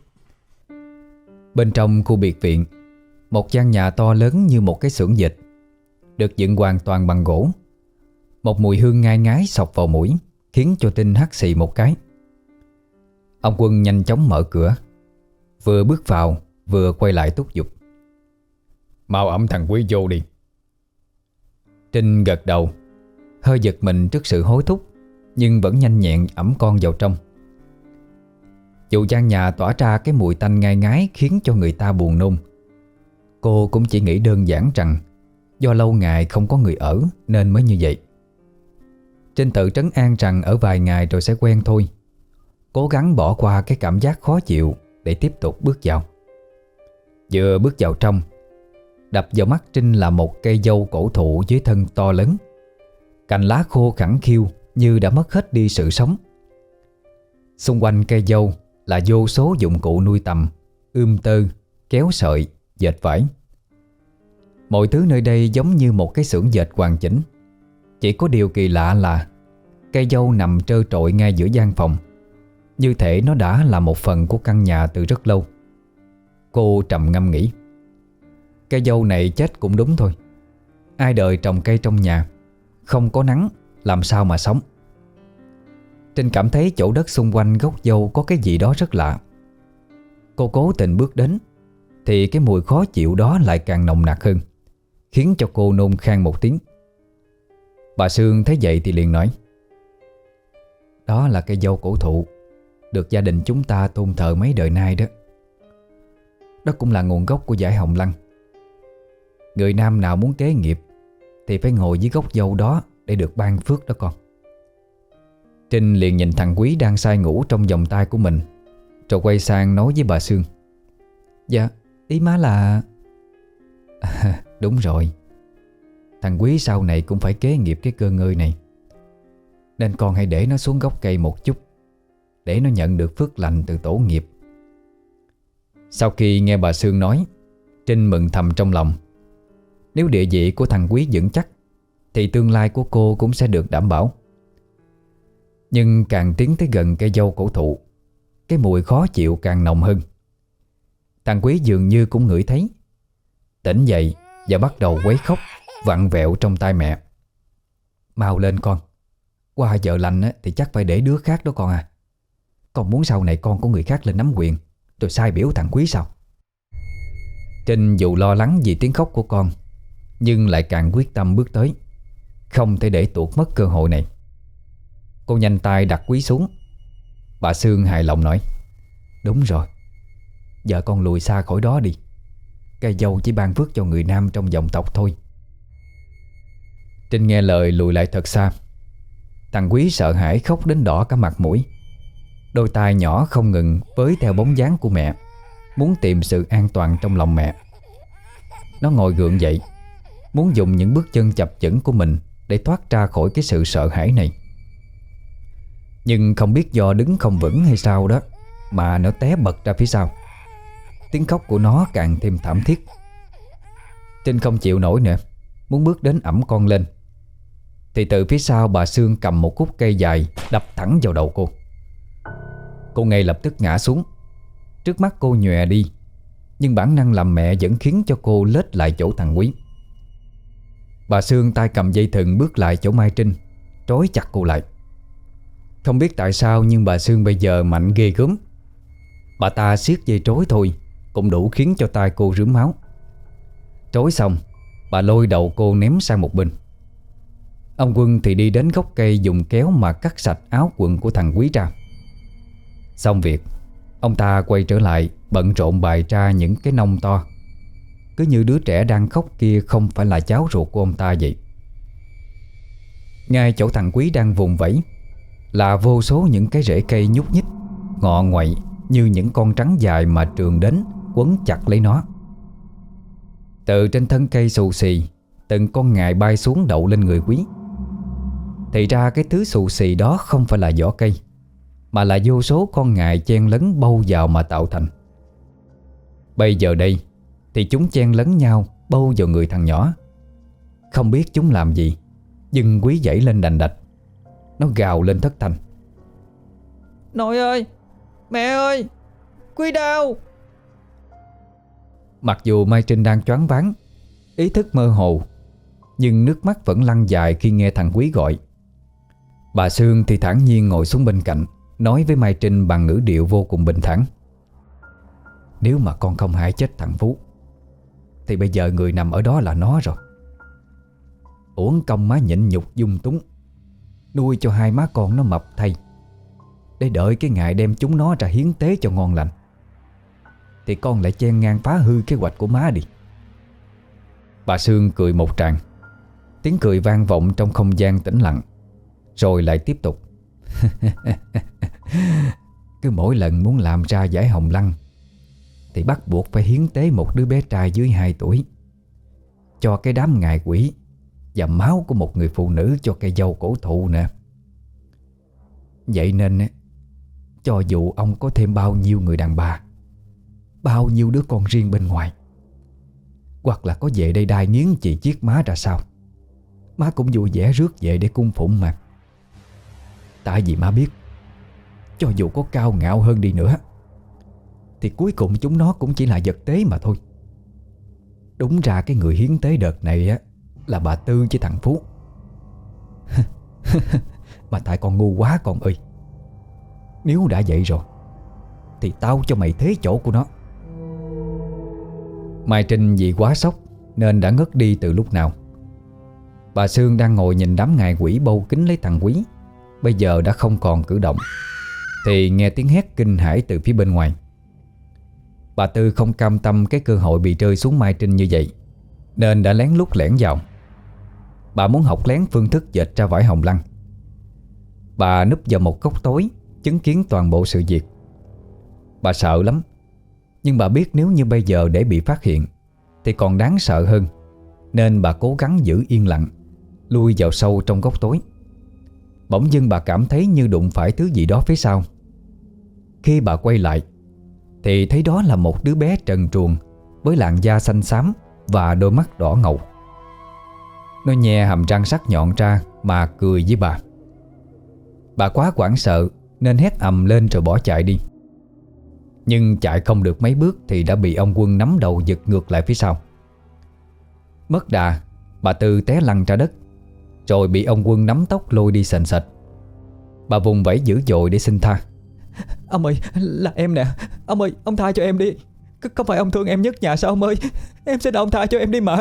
Bên trong khu biệt viện, một gian nhà to lớn như một cái xưởng dệt, được dựng hoàn toàn bằng gỗ. Một mùi hương ngai ngái xộc vào mũi, khiến cho Trinh hắt xì một cái. Ông Quân nhanh chóng mở cửa, vừa bước vào vừa quay lại thúc giục. Mau ẵm thằng Quý vô đi. Trinh gật đầu, hơi giật mình trước sự hối thúc, nhưng vẫn nhanh nhẹn ẵm con vào trong. Dù gian nhà tỏa ra cái mùi tanh ngai ngái khiến cho người ta buồn nôn, cô cũng chỉ nghĩ đơn giản rằng do lâu ngày không có người ở nên mới như vậy. Trinh tự trấn an rằng ở vài ngày rồi sẽ quen thôi, cố gắng bỏ qua cái cảm giác khó chịu để tiếp tục bước vào. Vừa bước vào trong, đập vào mắt Trinh là một cây dâu cổ thụ dưới thân to lớn, cành lá khô khẳng khiu như đã mất hết đi sự sống. Xung quanh cây dâu là vô số dụng cụ nuôi tầm, ươm tơ, kéo sợi, dệt vải. Mọi thứ nơi đây giống như một cái xưởng dệt hoàn chỉnh. Chỉ có điều kỳ lạ là cây dâu nằm trơ trọi ngay giữa gian phòng, như thể nó đã là một phần của căn nhà từ rất lâu. Cô trầm ngâm nghĩ, cây dâu này chết cũng đúng thôi. Ai đời trồng cây trong nhà, không có nắng làm sao mà sống. Trinh cảm thấy chỗ đất xung quanh gốc dâu có cái gì đó rất lạ. Cô cố tình bước đến thì cái mùi khó chịu đó lại càng nồng nặc hơn, khiến cho cô nôn khan một tiếng. Bà Sương thấy vậy thì liền nói, đó là cây dâu cổ thụ được gia đình chúng ta tôn thờ mấy đời nay đó. Đó cũng là nguồn gốc của dải Hồng Lăng. Người nam nào muốn kế nghiệp thì phải ngồi dưới gốc dâu đó để được ban phước đó con. Trinh liền nhìn thằng Quý đang say ngủ trong vòng tay của mình, rồi quay sang nói với bà Sương, dạ, ý má là... À, đúng rồi, thằng Quý sau này cũng phải kế nghiệp cái cơ ngơi này, nên con hãy để nó xuống gốc cây một chút, để nó nhận được phước lành từ tổ nghiệp. Sau khi nghe bà Sương nói, Trinh mừng thầm trong lòng. Nếu địa vị của thằng Quý vững chắc thì tương lai của cô cũng sẽ được đảm bảo. Nhưng càng tiến tới gần cây dâu cổ thụ, cái mùi khó chịu càng nồng hơn. Thằng Quý dường như cũng ngửi thấy, tỉnh dậy và bắt đầu quấy khóc vặn vẹo trong tay mẹ. Mau lên con, qua giờ lành thì chắc phải để đứa khác đó con à. Con muốn sau này con có người khác lên nắm quyền rồi sai biểu thằng Quý sao? Trinh dù lo lắng vì tiếng khóc của con, nhưng lại càng quyết tâm bước tới, không thể để tuột mất cơ hội này. Cô nhanh tay đặt Quý xuống. Bà Sương hài lòng nói, đúng rồi, giờ con lùi xa khỏi đó đi. Cây dâu chỉ ban phước cho người nam trong dòng tộc thôi. Trinh nghe lời lùi lại thật xa. Thằng Quý sợ hãi khóc đến đỏ cả mặt mũi. Đôi tai nhỏ không ngừng với theo bóng dáng của mẹ, muốn tìm sự an toàn trong lòng mẹ. Nó ngồi gượng dậy, muốn dùng những bước chân chập chững của mình để thoát ra khỏi cái sự sợ hãi này. Nhưng không biết do đứng không vững hay sao đó mà nó té bật ra phía sau. Tiếng khóc của nó càng thêm thảm thiết. Trinh không chịu nổi nữa, muốn bước đến ẵm con lên thì từ phía sau bà Sương cầm một khúc cây dài đập thẳng vào đầu cô. Cô ngay lập tức ngã xuống. Trước mắt cô nhòe đi, nhưng bản năng làm mẹ vẫn khiến cho cô lết lại chỗ thằng Quý. Bà Sương tay cầm dây thừng bước lại chỗ Mai Trinh, trói chặt cô lại. Không biết tại sao nhưng bà Sương bây giờ mạnh ghê gớm. Bà ta siết dây trói thôi cũng đủ khiến cho tay cô rướm máu. Trói xong, bà lôi đầu cô ném sang một bên. Ông Quân thì đi đến gốc cây dùng kéo mà cắt sạch áo quần của thằng Quý ra. Xong việc, ông ta quay trở lại bận rộn bày ra những cái nông to, cứ như đứa trẻ đang khóc kia không phải là cháu ruột của ông ta vậy. Ngay chỗ thằng Quý đang vùng vẫy là vô số những cái rễ cây nhúc nhích, ngọ nguậy như những con rắn dài mà trườn đến quấn chặt lấy nó. Từ trên thân cây xù xì, từng con ngài bay xuống đậu lên người Quý. Thì ra cái thứ xù xì đó không phải là vỏ cây, mà là vô số con ngài chen lấn bâu vào mà tạo thành. Bây giờ đây thì chúng chen lấn nhau bâu vào người thằng nhỏ. Không biết chúng làm gì, nhưng Quý dãy lên đành đạch. Nó gào lên thất thanh: Nội ơi, mẹ ơi, Quý đau. Mặc dù Mai Trinh đang choáng váng, ý thức mơ hồ, nhưng nước mắt vẫn lăn dài khi nghe thằng Quý gọi. Bà Sương thì thản nhiên ngồi xuống bên cạnh, nói với Mai Trinh bằng ngữ điệu vô cùng bình thản: Nếu mà con không hại chết thằng Phú thì bây giờ người nằm ở đó là nó rồi. Uổng công má nhịn nhục dung túng, nuôi cho hai má con nó mập thay, để đợi cái ngày đem chúng nó ra hiến tế cho ngon lành, thì con lại chen ngang phá hư kế hoạch của má đi. Bà Sương cười một tràng. Tiếng cười vang vọng trong không gian tĩnh lặng, rồi lại tiếp tục: Cứ mỗi lần muốn làm ra giải hồng lăng thì bắt buộc phải hiến tế một đứa bé trai dưới hai tuổi, cho cái đám ngài quỷ và máu của một người phụ nữ cho cây dâu cổ thụ nè. Vậy nên cho dù ông có thêm bao nhiêu người đàn bà, bao nhiêu đứa con riêng bên ngoài, hoặc là có về đây đai nghiến chị chiết má ra sao, má cũng vui vẻ rước về để cung phụng mà. Tại vì má biết, cho dù có cao ngạo hơn đi nữa thì cuối cùng chúng nó cũng chỉ là vật tế mà thôi. Đúng ra cái người hiến tế đợt này á là bà Tư với thằng Phú. Mà tại con ngu quá con ơi. Nếu đã vậy rồi thì tao cho mày thế chỗ của nó. Mai Trinh vì quá sốc nên đã ngất đi từ lúc nào. Bà Sương đang ngồi nhìn đám ngài quỷ bâu kín lấy thằng Quý, bây giờ đã không còn cử động, thì nghe tiếng hét kinh hãi từ phía bên ngoài. Bà Tư không cam tâm cái cơ hội bị rơi xuống Mai Trinh như vậy, nên đã lén lút lẻn vào. Bà muốn học lén phương thức dệt ra vải hồng lăng. Bà núp vào một góc tối, chứng kiến toàn bộ sự việc. Bà sợ lắm, nhưng bà biết nếu như bây giờ để bị phát hiện thì còn đáng sợ hơn, nên bà cố gắng giữ yên lặng, lui vào sâu trong góc tối. Bỗng dưng bà cảm thấy như đụng phải thứ gì đó phía sau. Khi bà quay lại thì thấy đó là một đứa bé trần truồng với làn da xanh xám và đôi mắt đỏ ngầu. Nó nhe hàm răng sắc nhọn ra mà cười với bà. Bà quá hoảng sợ nên hét ầm lên rồi bỏ chạy đi. Nhưng chạy không được mấy bước thì đã bị ông Quân nắm đầu giật ngược lại phía sau. Mất đà, bà Tư té lăn ra đất, rồi bị ông Quân nắm tóc lôi đi sành sạch. Bà vùng vẫy dữ dội để xin tha. Ông ơi, là em nè. Ông ơi, ông tha cho em đi. C- Không phải ông thương em nhất nhà sao ông ơi. Em xin ông tha cho em đi mà.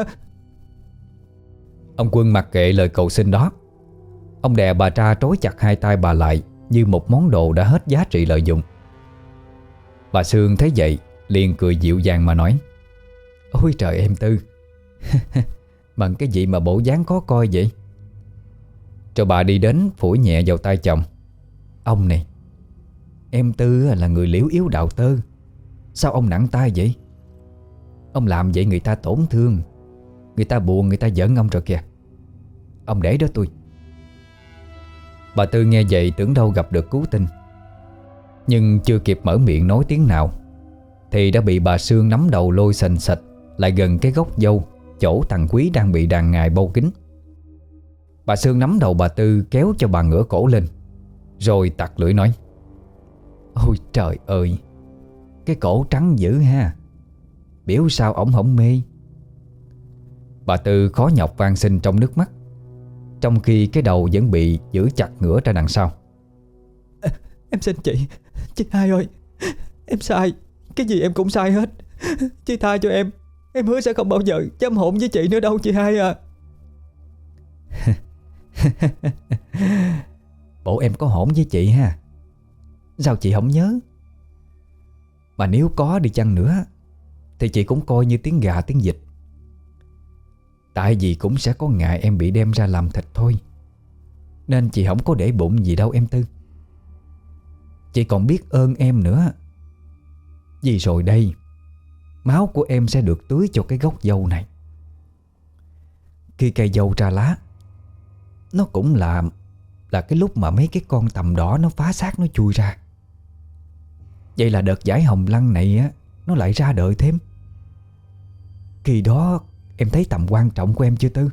Ông Quân mặc kệ lời cầu xin đó. Ông đè bà ra trói chặt hai tay bà lại như một món đồ đã hết giá trị lợi dụng. Bà Sương thấy vậy liền cười dịu dàng mà nói: Ôi trời em Tư, bằng cái gì mà bộ dáng khó coi vậy? Rồi bà đi đến phủi nhẹ vào tay chồng. Ông này, em Tư là người liễu yếu đạo tơ, sao ông nặng tay vậy? Ông làm vậy người ta tổn thương, người ta buồn, người ta giận ông rồi kìa. Ông để đó tôi. Bà Tư nghe vậy tưởng đâu gặp được cứu tinh, nhưng chưa kịp mở miệng nói tiếng nào thì đã bị bà Sương nắm đầu lôi sành sạch lại gần cái gốc dâu, chỗ thằng Quý đang bị đàn ngài bâu kín. Bà Sương nắm đầu bà Tư kéo cho bà ngửa cổ lên, rồi tặc lưỡi nói: Ôi trời ơi, cái cổ trắng dữ ha, biểu sao ổng không mê. Bà Tư khó nhọc van xin trong nước mắt, trong khi cái đầu vẫn bị giữ chặt ngửa ra đằng sau. à, Em xin chị, chị hai ơi, em sai, cái gì em cũng sai hết. Chị tha cho em, em hứa sẽ không bao giờ dám hôn với chị nữa đâu chị hai à. Bộ em có hỗn với chị ha? Sao chị không nhớ? Mà nếu có đi chăng nữa thì chị cũng coi như tiếng gà tiếng vịt. Tại vì cũng sẽ có ngày em bị đem ra làm thịt thôi, nên chị không có để bụng gì đâu em Tư. Chị còn biết ơn em nữa. Vì rồi đây, máu của em sẽ được tưới cho cái gốc dâu này. Khi cây dâu ra lá, nó cũng là Là cái lúc mà mấy cái con tằm đỏ nó phá xác nó chui ra. Vậy là đợt giải hồng lăng này á, nó lại ra đời thêm. Khi đó em thấy tầm quan trọng của em chưa Tư?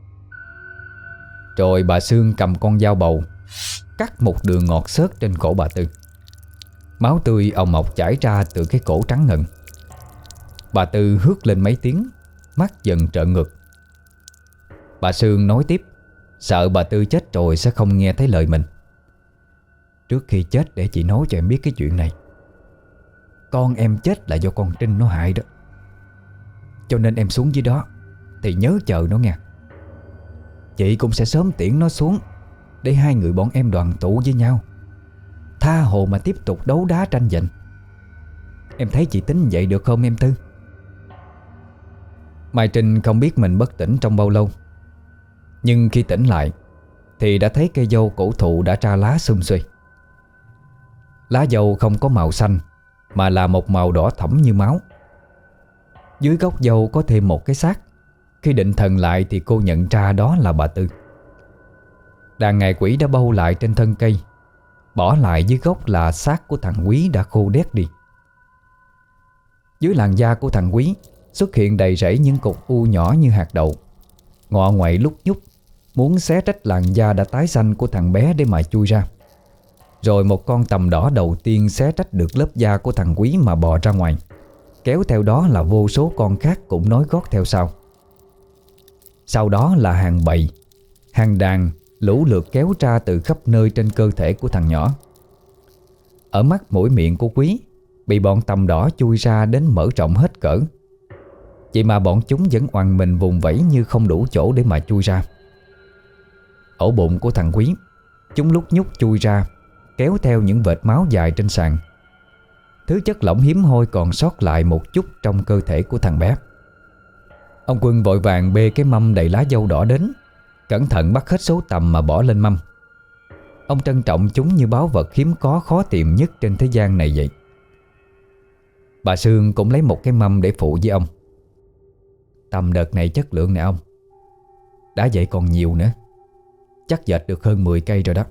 Rồi bà Sương cầm con dao bầu cắt một đường ngọt xớt trên cổ bà Tư. Máu tươi ồng ọc chảy ra từ cái cổ trắng ngần. Bà Tư hướt lên mấy tiếng, mắt dần trợn ngược. Bà Sương nói tiếp, sợ bà Tư chết rồi sẽ không nghe thấy lời mình. Trước khi chết để chị nói cho em biết cái chuyện này. Con em chết là do con Trinh nó hại đó. Cho nên em xuống dưới đó thì nhớ chờ nó nha. Chị cũng sẽ sớm tiễn nó xuống, để hai người bọn em đoàn tụ với nhau, tha hồ mà tiếp tục đấu đá tranh giành. Em thấy chị tính vậy được không em Tư? Mai Trinh không biết mình bất tỉnh trong bao lâu, nhưng khi tỉnh lại thì đã thấy cây dâu cổ thụ đã ra lá sum xuê. Lá dâu không có màu xanh, mà là một màu đỏ thẫm như máu. Dưới gốc dâu có thêm một cái xác. Khi định thần lại thì cô nhận ra đó là bà Tư. Đàn ngài quỷ đã bâu lại trên thân cây, bỏ lại dưới gốc là xác của thằng Quý đã khô đét đi. Dưới làn da của thằng Quý xuất hiện đầy rẫy những cục u nhỏ như hạt đậu, ngọ ngoậy lúc nhúc, muốn xé rách làn da đã tái xanh của thằng bé để mà chui ra. Rồi một con tằm đỏ đầu tiên xé rách được lớp da của thằng Quý mà bò ra ngoài, kéo theo đó là vô số con khác cũng nối gót theo sau. Sau đó là hàng bầy, hàng đàn lũ lượt kéo ra từ khắp nơi trên cơ thể của thằng nhỏ. Ở mắt mũi miệng của Quý bị bọn tằm đỏ chui ra đến mở rộng hết cỡ. Vậy mà bọn chúng vẫn oằn mình vùng vẫy như không đủ chỗ để mà chui ra. Ổ bụng của thằng Quý, chúng lúc nhúc chui ra, kéo theo những vệt máu dài trên sàn. Thứ chất lỏng hiếm hoi còn sót lại một chút trong cơ thể của thằng bé. Ông Quân vội vàng bê cái mâm đầy lá dâu đỏ đến, cẩn thận bắt hết số tằm mà bỏ lên mâm. Ông trân trọng chúng như báu vật hiếm có khó tìm nhất trên thế gian này vậy. Bà Sương cũng lấy một cái mâm để phụ với ông. Tầm đợt này chất lượng nè ông. Đã vậy còn nhiều nữa, chắc dệt được hơn mười cây rồi đó.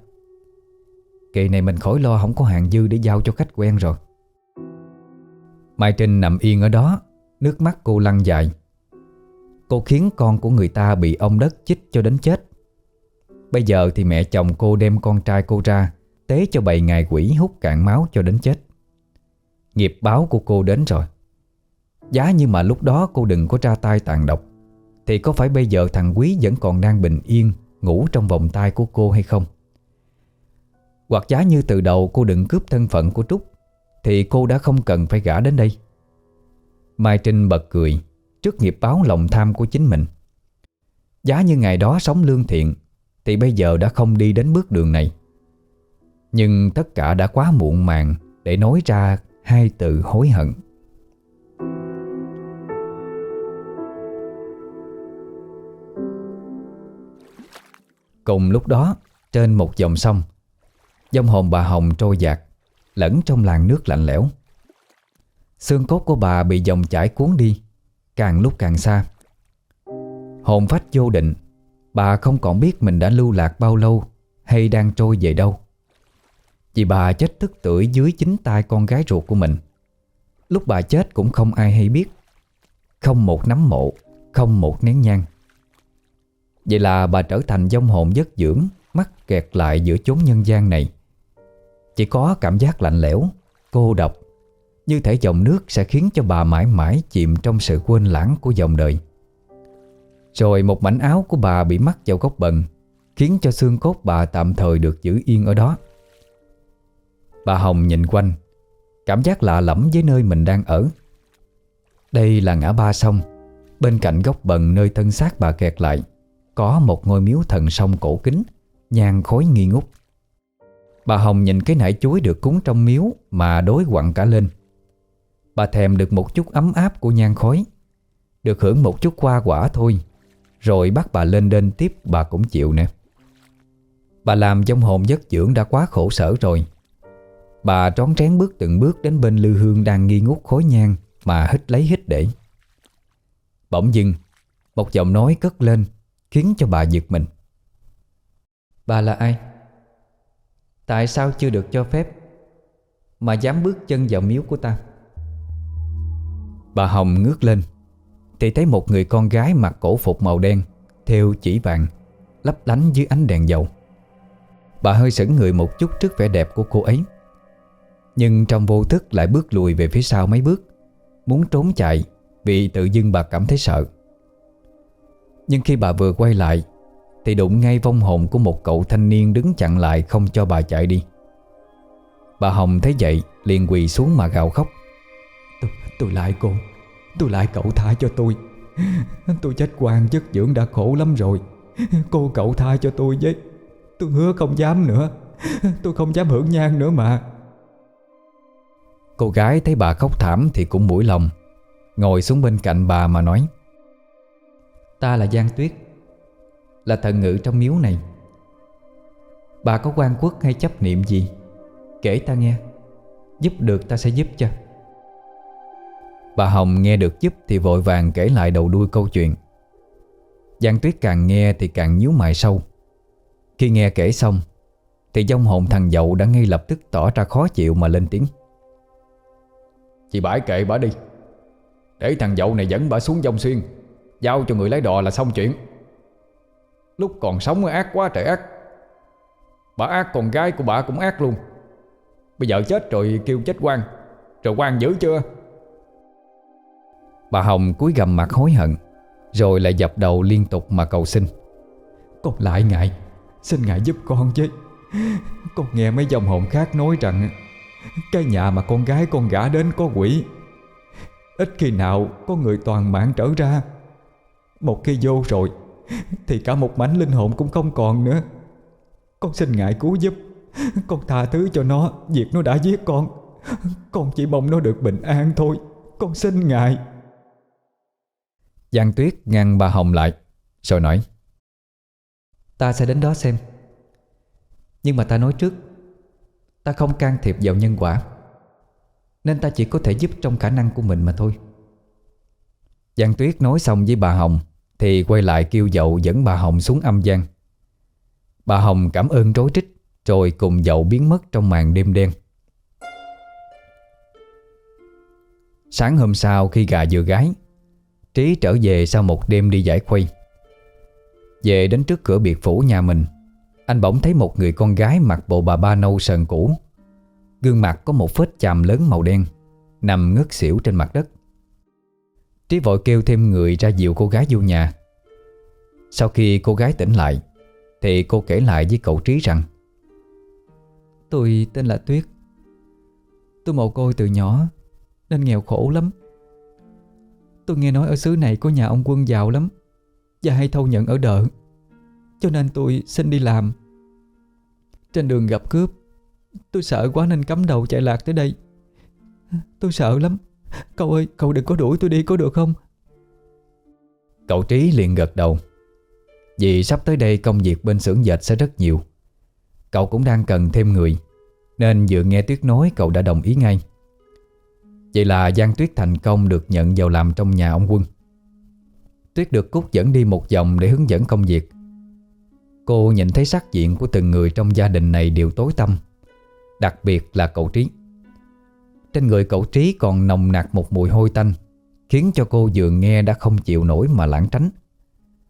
Kỳ này mình khỏi lo không có hàng dư để giao cho khách quen rồi. Mai Trinh nằm yên ở đó, nước mắt cô lăn dài. Cô khiến con của người ta bị ông đất chích cho đến chết. Bây giờ thì mẹ chồng cô đem con trai cô ra tế cho bầy ngài quỷ hút cạn máu cho đến chết. Nghiệp báo của cô đến rồi. Giá như mà lúc đó cô đừng có ra tay tàn độc, thì có phải bây giờ thằng Quý vẫn còn đang bình yên ngủ trong vòng tay của cô hay không? Hoặc giá như từ đầu cô đừng cướp thân phận của Trúc, thì cô đã không cần phải gả đến đây. Mai Trinh bật cười trước nghiệp báo lòng tham của chính mình. Giá như ngày đó sống lương thiện, thì bây giờ đã không đi đến bước đường này. Nhưng tất cả đã quá muộn màng để nói ra hai từ hối hận. Cùng lúc đó, trên một dòng sông, vong hồn bà Hồng trôi dạt lẫn trong làn nước lạnh lẽo. Xương cốt của bà bị dòng chảy cuốn đi, càng lúc càng xa. Hồn phách vô định, bà không còn biết mình đã lưu lạc bao lâu hay đang trôi về đâu. Vì bà chết tức tưởi dưới chính tay con gái ruột của mình. Lúc bà chết cũng không ai hay biết. Không một nắm mộ, không một nén nhang. Vậy là bà trở thành vong hồn vất dưỡng, mắc kẹt lại giữa chốn nhân gian này. Chỉ có cảm giác lạnh lẽo, cô độc, như thể dòng nước sẽ khiến cho bà mãi mãi chìm trong sự quên lãng của dòng đời. Rồi một mảnh áo của bà bị mắc vào góc bần, khiến cho xương cốt bà tạm thời được giữ yên ở đó. Bà Hồng nhìn quanh, cảm giác lạ lẫm với nơi mình đang ở. Đây là ngã ba sông. Bên cạnh góc bần nơi thân xác bà kẹt lại có một ngôi miếu thần sông cổ kính, nhang khói nghi ngút. Bà Hồng nhìn cái nải chuối được cúng trong miếu mà đói quặn cả lên. Bà thèm được một chút ấm áp của nhang khói, được hưởng một chút hoa quả thôi, rồi bắt bà lên đên tiếp bà cũng chịu nè. Bà làm vong hồn vất dưỡng đã quá khổ sở rồi. Bà rón rén bước từng bước đến bên lư hương đang nghi ngút khói nhang mà hít lấy hít để. Bỗng dưng một giọng nói cất lên khiến cho bà giật mình. Bà là ai? Tại sao chưa được cho phép mà dám bước chân vào miếu của ta? Bà Hồng ngước lên thì thấy một người con gái mặc cổ phục màu đen, thêu chỉ vàng, lấp lánh dưới ánh đèn dầu. Bà hơi sững người một chút trước vẻ đẹp của cô ấy, nhưng trong vô thức lại bước lùi về phía sau mấy bước, muốn trốn chạy vì tự dưng bà cảm thấy sợ. Nhưng khi bà vừa quay lại thì đụng ngay vong hồn của một cậu thanh niên đứng chặn lại không cho bà chạy đi. Bà Hồng thấy vậy liền quỳ xuống mà gào khóc. Tôi, tôi lại cô, tôi lại cậu tha cho tôi. Tôi chết quan chất dưỡng đã khổ lắm rồi. Cô cậu tha cho tôi với. Tôi hứa không dám nữa. Tôi không dám hưởng nhang nữa mà. Cô gái thấy bà khóc thảm thì cũng mũi lòng, ngồi xuống bên cạnh bà mà nói. Ta là Giang Tuyết, là thần ngự trong miếu này. Bà có oan khuất hay chấp niệm gì, kể ta nghe, giúp được ta sẽ giúp cho. Bà Hồng nghe được giúp thì vội vàng kể lại đầu đuôi câu chuyện. Giang Tuyết càng nghe thì càng nhíu mày sâu. Khi nghe kể xong thì vong hồn thằng Dậu đã ngay lập tức tỏ ra khó chịu mà lên tiếng. Chị bãi kệ bả đi, để thằng Dậu này dẫn bả xuống Vong Xuyên, giao cho người lấy đò là xong chuyện. Lúc còn sống ác quá trời ác. Bả ác con gái của bả cũng ác luôn. Bây giờ chết rồi kêu chết quan, rồi quan dữ chưa? Bà Hồng cúi gằm mặt hối hận, rồi lại dập đầu liên tục mà cầu xin. Con lại ngại, xin ngài giúp con chứ. Con nghe mấy dòng hồn khác nói rằng cái nhà mà con gái con gả đến có quỷ. Ít khi nào có người toàn mạng trở ra. Một khi vô rồi thì cả một mảnh linh hồn cũng không còn nữa. Con xin ngài cứu giúp. Con tha thứ cho nó việc nó đã giết con. Con chỉ mong nó được bình an thôi. Con xin ngài. Giang Tuyết ngăn bà Hồng lại rồi nói. Ta sẽ đến đó xem. Nhưng mà ta nói trước, ta không can thiệp vào nhân quả, nên ta chỉ có thể giúp trong khả năng của mình mà thôi. Giang Tuyết nói xong với bà Hồng thì quay lại kêu Dậu dẫn bà Hồng xuống âm gian. Bà Hồng cảm ơn rối rít, rồi cùng Dậu biến mất trong màn đêm đen. Sáng hôm sau khi gà vừa gáy, Trí trở về sau một đêm đi giải khuây. Về đến trước cửa biệt phủ nhà mình, anh bỗng thấy một người con gái mặc bộ bà ba nâu sờn cũ, gương mặt có một vết chàm lớn màu đen, nằm ngất xỉu trên mặt đất. Trí vội kêu thêm người ra dìu cô gái vô nhà. Sau khi cô gái tỉnh lại thì cô kể lại với cậu Trí rằng: Tôi tên là Tuyết. Tôi mồ côi từ nhỏ nên nghèo khổ lắm. Tôi nghe nói ở xứ này có nhà ông Quân giàu lắm và hay thâu nhận ở đợ, cho nên tôi xin đi làm. Trên đường gặp cướp, tôi sợ quá nên cắm đầu chạy lạc tới đây. Tôi sợ lắm. Cậu ơi, cậu đừng có đuổi tôi đi có được không? Cậu Trí liền gật đầu. Vì sắp tới đây công việc bên xưởng dệt sẽ rất nhiều. Cậu cũng đang cần thêm người, nên vừa nghe Tuyết nói cậu đã đồng ý ngay. Vậy là Giang Tuyết thành công được nhận vào làm trong nhà ông Quân. Tuyết được Cúc dẫn đi một vòng để hướng dẫn công việc. Cô nhìn thấy sắc diện của từng người trong gia đình này đều tối tăm, đặc biệt là cậu Trí. Trên người cậu Trí còn nồng nặc một mùi hôi tanh, khiến cho cô vừa nghe đã không chịu nổi mà lảng tránh.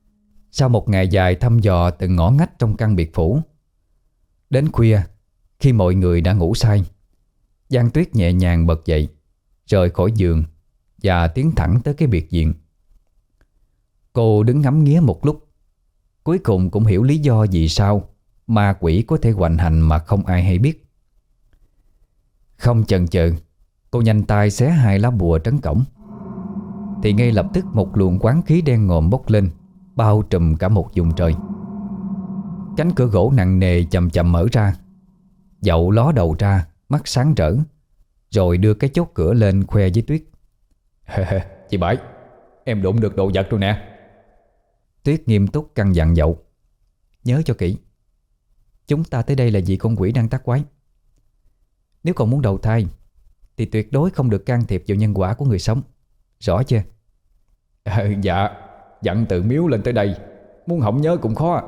Sau một ngày dài thăm dò từng ngõ ngách trong căn biệt phủ, đến khuya, khi mọi người đã ngủ say, Giang Tuyết nhẹ nhàng bật dậy, rời khỏi giường và tiến thẳng tới cái biệt viện. Cô đứng ngắm nghía một lúc, cuối cùng cũng hiểu lý do vì sao ma quỷ có thể hoành hành mà không ai hay biết. Không chần chừ, cô nhanh tay xé hai lá bùa trấn cổng. Thì ngay lập tức một luồng quán khí đen ngòm bốc lên, bao trùm cả một vùng trời. Cánh cửa gỗ nặng nề chậm chậm mở ra. Dậu ló đầu ra, mắt sáng rỡ, rồi đưa cái chốt cửa lên khoe với Tuyết. Chị Bảy, em đụng được đồ vật rồi nè. Tuyết nghiêm túc căn dặn Dậu. Nhớ cho kỹ, chúng ta tới đây là vì con quỷ đang tác quái. Nếu còn muốn đầu thai thì tuyệt đối không được can thiệp vào nhân quả của người sống. Rõ chưa? À, dạ, dặn tự miếu lên tới đây, muốn không nhớ cũng khó.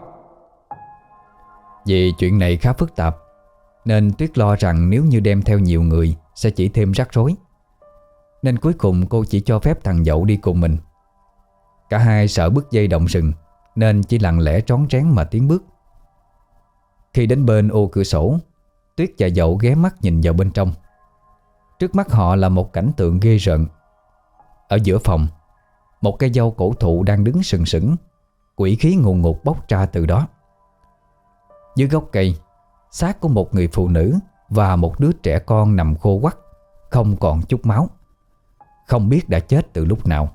Vì chuyện này khá phức tạp, nên Tuyết lo rằng nếu như đem theo nhiều người sẽ chỉ thêm rắc rối. Nên cuối cùng cô chỉ cho phép thằng Dậu đi cùng mình. Cả hai sợ bứt dây động rừng, nên chỉ lặng lẽ rón rén mà tiến bước. Khi đến bên ô cửa sổ, Tuyết và Dậu ghé mắt nhìn vào bên trong. Trước mắt họ là một cảnh tượng ghê rợn. Ở giữa phòng, một cây dâu cổ thụ đang đứng sừng sững, quỷ khí ngùn ngụt bốc ra từ đó. Dưới gốc cây, xác của một người phụ nữ và một đứa trẻ con nằm khô quắt, không còn chút máu, không biết đã chết từ lúc nào.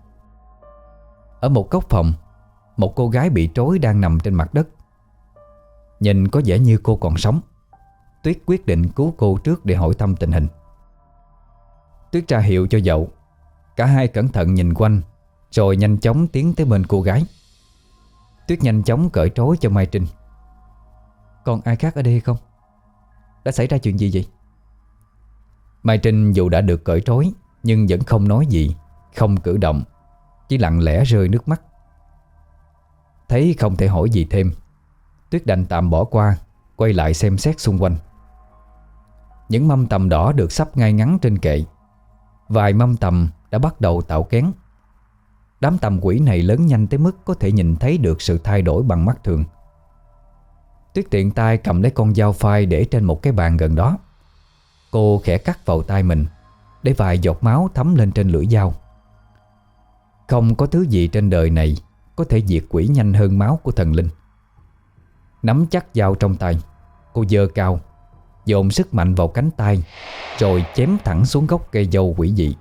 Ở một góc phòng, một cô gái bị trói đang nằm trên mặt đất. Nhìn có vẻ như cô còn sống. Tuyết quyết định cứu cô trước để hỏi thăm tình hình. Tuyết ra hiệu cho Dậu. Cả hai cẩn thận nhìn quanh, rồi nhanh chóng tiến tới bên cô gái. Tuyết nhanh chóng cởi trói cho Mai Trinh. Còn ai khác ở đây không? Đã xảy ra chuyện gì vậy? Mai Trinh dù đã được cởi trói nhưng vẫn không nói gì, không cử động, chỉ lặng lẽ rơi nước mắt. Thấy không thể hỏi gì thêm, Tuyết đành tạm bỏ qua, quay lại xem xét xung quanh. Những mâm tầm đỏ được sắp ngay ngắn trên kệ. Vài mâm tầm đã bắt đầu tạo kén. Đám tầm quỷ này lớn nhanh tới mức có thể nhìn thấy được sự thay đổi bằng mắt thường. Tuyết tiện tay cầm lấy con dao phai để trên một cái bàn gần đó. Cô khẽ cắt vào tay mình, để vài giọt máu thấm lên trên lưỡi dao. Không có thứ gì trên đời này có thể diệt quỷ nhanh hơn máu của thần linh. Nắm chắc dao trong tay, cô giơ cao, dồn sức mạnh vào cánh tay, rồi chém thẳng xuống gốc cây dâu quỷ dị.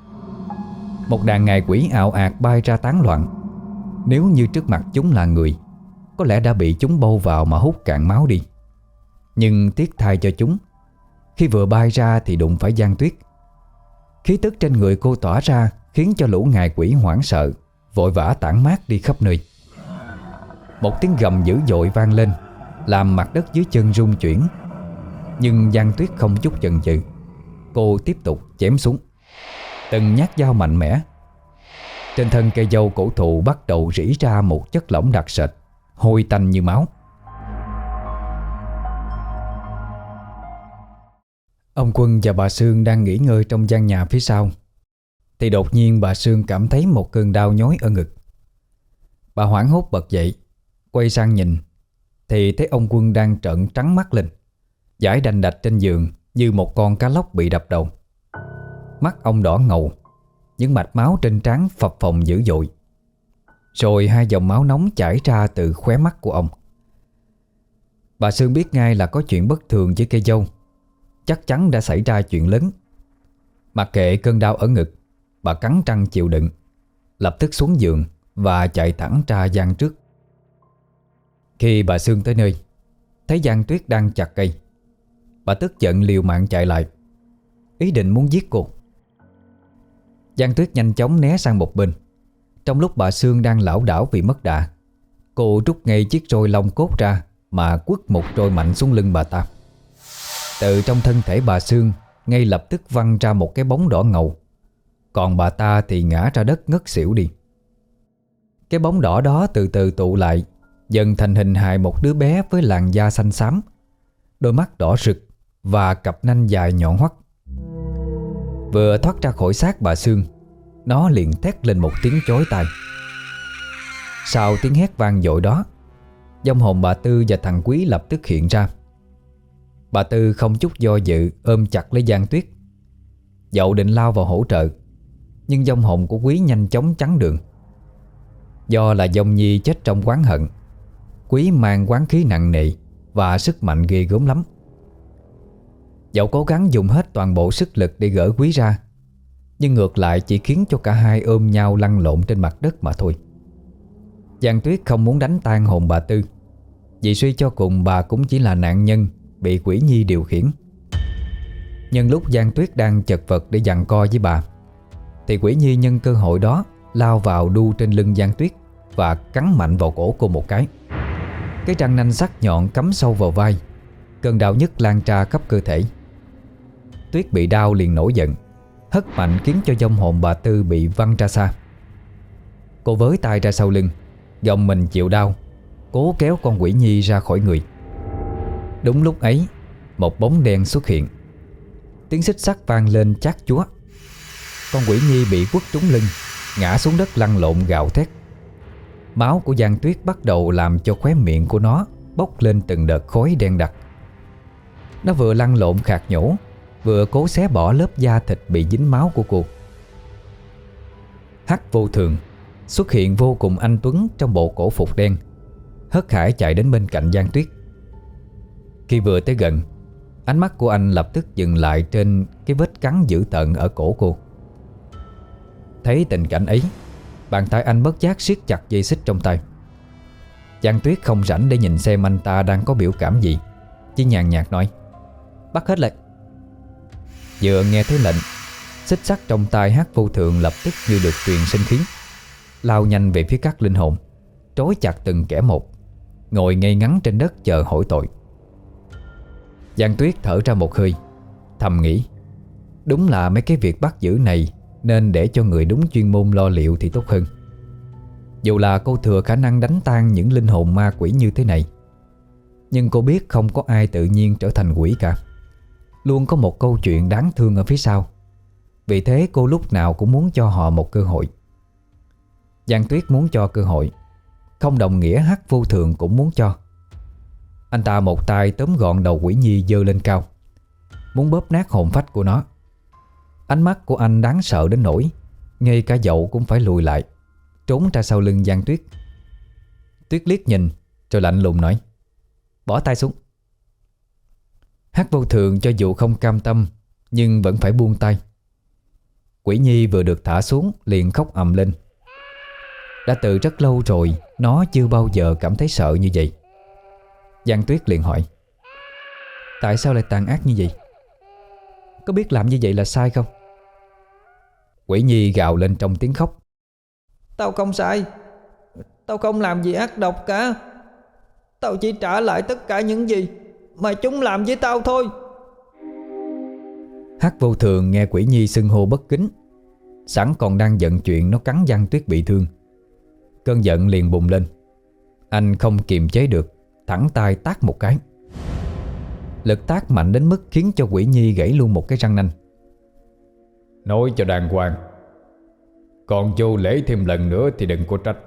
Một đàn ngài quỷ ào ạt bay ra tán loạn. Nếu như trước mặt chúng là người, có lẽ đã bị chúng bâu vào mà hút cạn máu đi. Nhưng tiếc thay cho chúng, khi vừa bay ra thì đụng phải Giang Tuyết. Khí tức trên người cô tỏa ra khiến cho lũ ngài quỷ hoảng sợ, vội vã tản mát đi khắp nơi. Một tiếng gầm dữ dội vang lên, làm mặt đất dưới chân rung chuyển. Nhưng Giang Tuyết không chút chần chừ, cô tiếp tục chém xuống. Từng nhát dao mạnh mẽ. Trên thân cây dâu cổ thụ bắt đầu rỉ ra một chất lỏng đặc sệt, hôi tanh như máu. Ông Quân và bà Sương đang nghỉ ngơi trong gian nhà phía sau, thì đột nhiên bà Sương cảm thấy một cơn đau nhói ở ngực. Bà hoảng hốt bật dậy, quay sang nhìn, thì thấy ông Quân đang trợn trắng mắt lên, dãi đành đạch trên giường như một con cá lóc bị đập đầu. Mắt ông đỏ ngầu, những mạch máu trên trán phập phồng dữ dội. Rồi hai dòng máu nóng chảy ra từ khóe mắt của ông. Bà Sương biết ngay là có chuyện bất thường với cây dâu. Chắc chắn đã xảy ra chuyện lớn. Mặc kệ cơn đau ở ngực, bà cắn răng chịu đựng, lập tức xuống giường và chạy thẳng ra gian trước. Khi bà Sương tới nơi, thấy Giang Tuyết đang chặt cây, bà tức giận liều mạng chạy lại, ý định muốn giết cô. Giang Tuyết nhanh chóng né sang một bên. Trong lúc bà Sương đang lảo đảo vì mất đà, cô rút ngay chiếc roi lông cốt ra mà quất một roi mạnh xuống lưng bà ta. Từ trong thân thể bà Sương ngay lập tức văng ra một cái bóng đỏ ngầu, còn bà ta thì ngã ra đất ngất xỉu đi. Cái bóng đỏ đó từ từ tụ lại, dần thành hình hài một đứa bé với làn da xanh xám, đôi mắt đỏ rực và cặp nanh dài nhọn hoắt. Vừa thoát ra khỏi xác bà Sương, nó liền thét lên một tiếng chói tai. Sau tiếng hét vang dội đó, vong hồn bà Tư và thằng Quý lập tức hiện ra. Bà Tư không chút do dự ôm chặt lấy Giang Tuyết. Dậu định lao vào hỗ trợ, nhưng vong hồn của Quý nhanh chóng chắn đường. Do là vong nhi chết trong oán hận, Quý mang oán khí nặng nề và sức mạnh ghê gớm lắm. Dẫu cố gắng dùng hết toàn bộ sức lực để gỡ Quý ra, nhưng ngược lại chỉ khiến cho cả hai ôm nhau lăn lộn trên mặt đất mà thôi. Giang Tuyết không muốn đánh tan hồn bà Tư, vì suy cho cùng bà cũng chỉ là nạn nhân bị quỷ nhi điều khiển. Nhân lúc Giang Tuyết đang chật vật để giằng co với bà, thì quỷ nhi nhân cơ hội đó lao vào đu trên lưng Giang Tuyết và cắn mạnh vào cổ cô một cái. Cái răng nanh sắc nhọn cắm sâu vào vai, cơn đau nhức lan ra khắp cơ thể. Tuyết bị đau liền nổi giận, hất mạnh khiến cho vong hồn bà Tư bị văng ra xa. Cô với tay ra sau lưng, gồng mình chịu đau, cố kéo con quỷ nhi ra khỏi người. Đúng lúc ấy, một bóng đen xuất hiện. Tiếng xích sắt vang lên chát chúa. Con quỷ nhi bị quất trúng lưng, ngã xuống đất lăn lộn gào thét. Máu của Giang Tuyết bắt đầu làm cho khóe miệng của nó bốc lên từng đợt khói đen đặc. Nó vừa lăn lộn khạc nhổ, vừa cố xé bỏ lớp da thịt bị dính máu của cô. Hắc Vô Thường xuất hiện vô cùng anh tuấn trong bộ cổ phục đen, hớt hải chạy đến bên cạnh Giang Tuyết. Khi vừa tới gần, ánh mắt của anh lập tức dừng lại trên cái vết cắn dữ tợn ở cổ cô. Thấy tình cảnh ấy, bàn tay anh bất giác siết chặt dây xích trong tay. Giang Tuyết không rảnh để nhìn xem anh ta đang có biểu cảm gì, chỉ nhàn nhạt nói: "Bắt hết lại." Vừa nghe thấy lệnh, xích sắt trong tay Hắc Vô Thường lập tức như được truyền sinh khí, lao nhanh về phía các linh hồn, trói chặt từng kẻ một, ngồi ngay ngắn trên đất chờ hỏi tội. Giang Tuyết thở ra một hơi, thầm nghĩ: đúng là mấy cái việc bắt giữ này nên để cho người đúng chuyên môn lo liệu thì tốt hơn. Dù là cô thừa khả năng đánh tan những linh hồn ma quỷ như thế này, nhưng cô biết không có ai tự nhiên trở thành quỷ cả. Luôn có một câu chuyện đáng thương ở phía sau. Vì thế cô lúc nào cũng muốn cho họ một cơ hội. Giang Tuyết muốn cho cơ hội, không đồng nghĩa Hắc Vô Thường cũng muốn cho. Anh ta một tay tóm gọn đầu quỷ nhi giơ lên cao, muốn bóp nát hồn phách của nó. Ánh mắt của anh đáng sợ đến nỗi ngay cả dậu cũng phải lùi lại, trốn ra sau lưng Giang Tuyết. Tuyết liếc nhìn rồi lạnh lùng nói: "Bỏ tay xuống." Hắc Vô Thường cho dù không cam tâm nhưng vẫn phải buông tay. Quỷ nhi vừa được thả xuống liền khóc ầm lên. Đã từ rất lâu rồi nó chưa bao giờ cảm thấy sợ như vậy. Giang Tuyết liền hỏi: "Tại sao lại tàn ác như vậy? Có biết làm như vậy là sai không?" Quỷ nhi gào lên trong tiếng khóc: "Tao không sai. Tao không làm gì ác độc cả. Tao chỉ trả lại tất cả những gì mà chúng làm với tao thôi." Hắc Vô Thường nghe quỷ nhi xưng hô bất kính, sẵn còn đang giận chuyện nó cắn Giang Tuyết bị thương. Cơn giận liền bùng lên. Anh không kiềm chế được, thẳng tay tát một cái. Lực tát mạnh đến mức khiến cho quỷ nhi gãy luôn một cái răng nanh. "Nói cho đàng hoàng, còn vô lễ thêm lần nữa thì đừng có trách."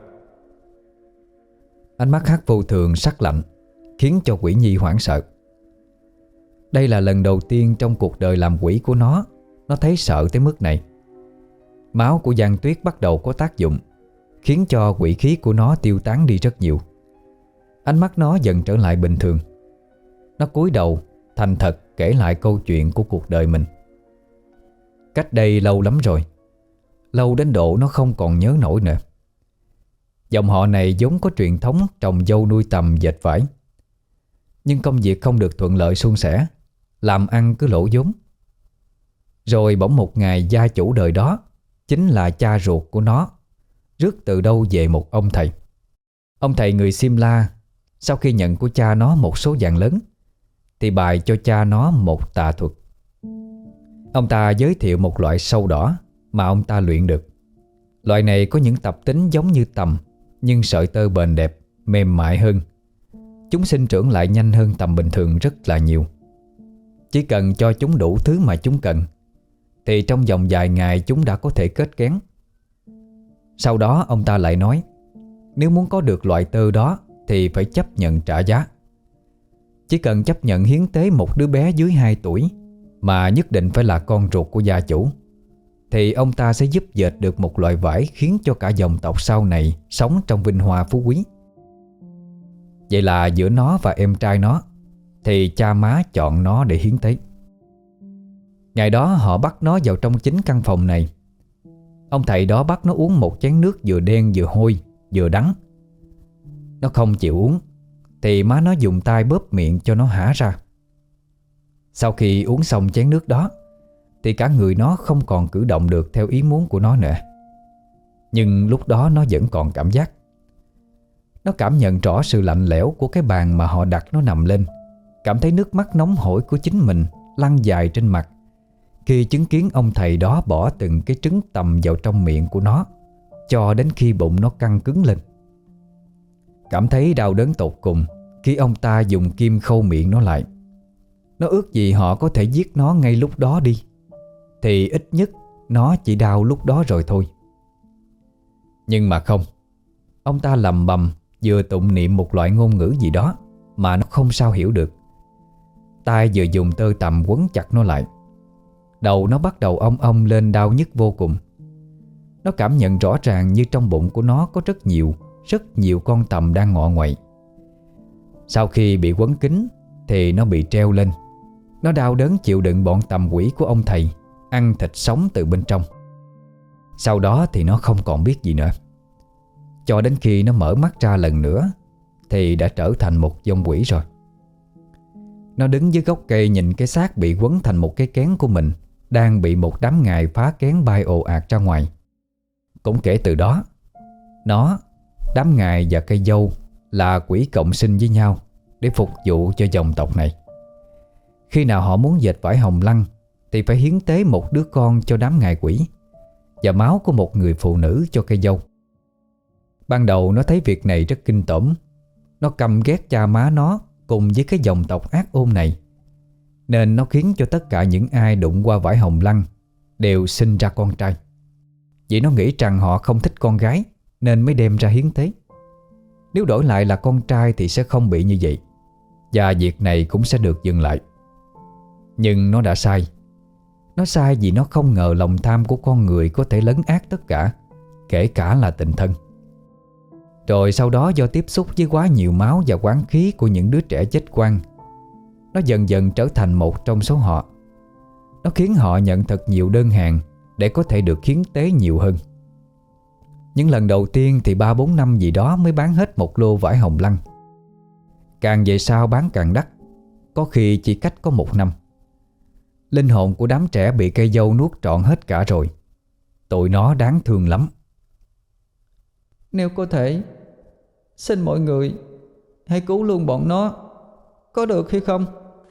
Ánh mắt Hắc Vô Thường sắc lạnh, khiến cho quỷ nhi hoảng sợ. Đây là lần đầu tiên trong cuộc đời làm quỷ của nó Nó thấy sợ tới mức này. Máu của Giang Tuyết bắt đầu có tác dụng, khiến cho quỷ khí của nó tiêu tán đi rất nhiều. Ánh mắt nó dần trở lại bình thường. Nó cúi đầu thành thật kể lại câu chuyện của cuộc đời mình. Cách đây lâu lắm rồi, lâu đến độ nó không còn nhớ nổi nữa. Dòng họ này vốn có truyền thống trồng dâu nuôi tầm dệt vải. Nhưng công việc không được thuận lợi suôn sẻ, làm ăn cứ lỗ vốn. Rồi bỗng một ngày gia chủ đời đó, chính là cha ruột của nó, rước từ đâu về một ông thầy. Ông thầy người Simla, sau khi nhận của cha nó một số vàng lớn, thì bài cho cha nó một tà thuật. Ông ta giới thiệu một loại sâu đỏ mà ông ta luyện được. Loại này có những tập tính giống như tầm, nhưng sợi tơ bền đẹp, mềm mại hơn. Chúng sinh trưởng lại nhanh hơn tầm bình thường rất là nhiều. Chỉ cần cho chúng đủ thứ mà chúng cần, thì trong vòng vài ngày chúng đã có thể kết kén. Sau đó ông ta lại nói, Nếu muốn có được loại tơ đó thì phải chấp nhận trả giá. Chỉ cần chấp nhận hiến tế một đứa bé dưới hai tuổi, mà nhất định phải là con ruột của gia chủ, thì ông ta sẽ giúp dệt được một loại vải khiến cho cả dòng tộc sau này sống trong vinh hoa phú quý. Vậy là giữa nó và em trai nó thì cha má chọn nó để hiến tế. Ngày đó họ bắt nó vào trong chính căn phòng này. Ông thầy đó bắt nó uống một chén nước vừa đen vừa hôi vừa đắng. Nó không chịu uống thì má nó dùng tay bóp miệng cho nó hả ra. Sau khi uống xong chén nước đó thì cả người nó không còn cử động được theo ý muốn của nó nữa. Nhưng lúc đó nó vẫn còn cảm giác. Nó cảm nhận rõ sự lạnh lẽo của cái bàn mà họ đặt nó nằm lên, cảm thấy nước mắt nóng hổi của chính mình lăn dài trên mặt khi chứng kiến ông thầy đó bỏ từng cái trứng tằm vào trong miệng của nó, cho đến khi bụng nó căng cứng lên. Cảm thấy đau đớn tột cùng khi ông ta dùng kim khâu miệng nó lại. Nó ước gì họ có thể giết nó ngay lúc đó đi, thì ít nhất nó chỉ đau lúc đó rồi thôi. Nhưng mà không. Ông ta lầm bầm vừa tụng niệm một loại ngôn ngữ gì đó mà nó không sao hiểu được. tay vừa dùng tơ tằm quấn chặt nó lại. Đầu nó bắt đầu ong ong lên, đau nhức vô cùng. Nó cảm nhận rõ ràng như trong bụng của nó có rất nhiều, rất nhiều con tằm đang ngọ nguậy. Sau khi bị quấn kín thì nó bị treo lên. Nó đau đớn chịu đựng bọn tằm quỷ của ông thầy ăn thịt sống từ bên trong. Sau đó thì nó không còn biết gì nữa. Cho đến khi nó mở mắt ra lần nữa thì đã trở thành một vong quỷ rồi. Nó đứng dưới gốc cây nhìn cái xác bị quấn thành một cái kén của mình đang bị một đám ngài phá kén bay ồ ạt ra ngoài. Cũng kể từ đó, nó, đám ngài và cây dâu là quỷ cộng sinh với nhau để phục vụ cho dòng tộc này. Khi nào họ muốn dệt vải hồng lăng thì phải hiến tế một đứa con cho đám ngài quỷ và máu của một người phụ nữ cho cây dâu. Ban đầu nó thấy việc này rất kinh tởm. Nó căm ghét cha má nó cùng với cái dòng tộc ác ôn này, nên nó khiến cho tất cả những ai đụng qua vải hồng lăng đều sinh ra con trai. Vì nó nghĩ rằng họ không thích con gái nên mới đem ra hiến tế. Nếu đổi lại là con trai thì sẽ không bị như vậy, và việc này cũng sẽ được dừng lại. Nhưng nó đã sai. Nó sai vì nó không ngờ lòng tham của con người có thể lấn át tất cả, kể cả là tình thân. Rồi sau đó do tiếp xúc với quá nhiều máu và oán khí của những đứa trẻ chết quang, nó dần dần trở thành một trong số họ. Nó khiến họ nhận thật nhiều đơn hàng để có thể được hiến tế nhiều hơn. Những lần đầu tiên thì ba bốn năm gì đó mới bán hết một lô vải hồng lăng. Càng về sau bán càng đắt, có khi chỉ cách có một năm. Linh hồn của đám trẻ bị cây dâu nuốt trọn hết cả rồi. Tụi nó đáng thương lắm. Nếu có thể, xin mọi người hãy cứu luôn bọn nó, có được hay không?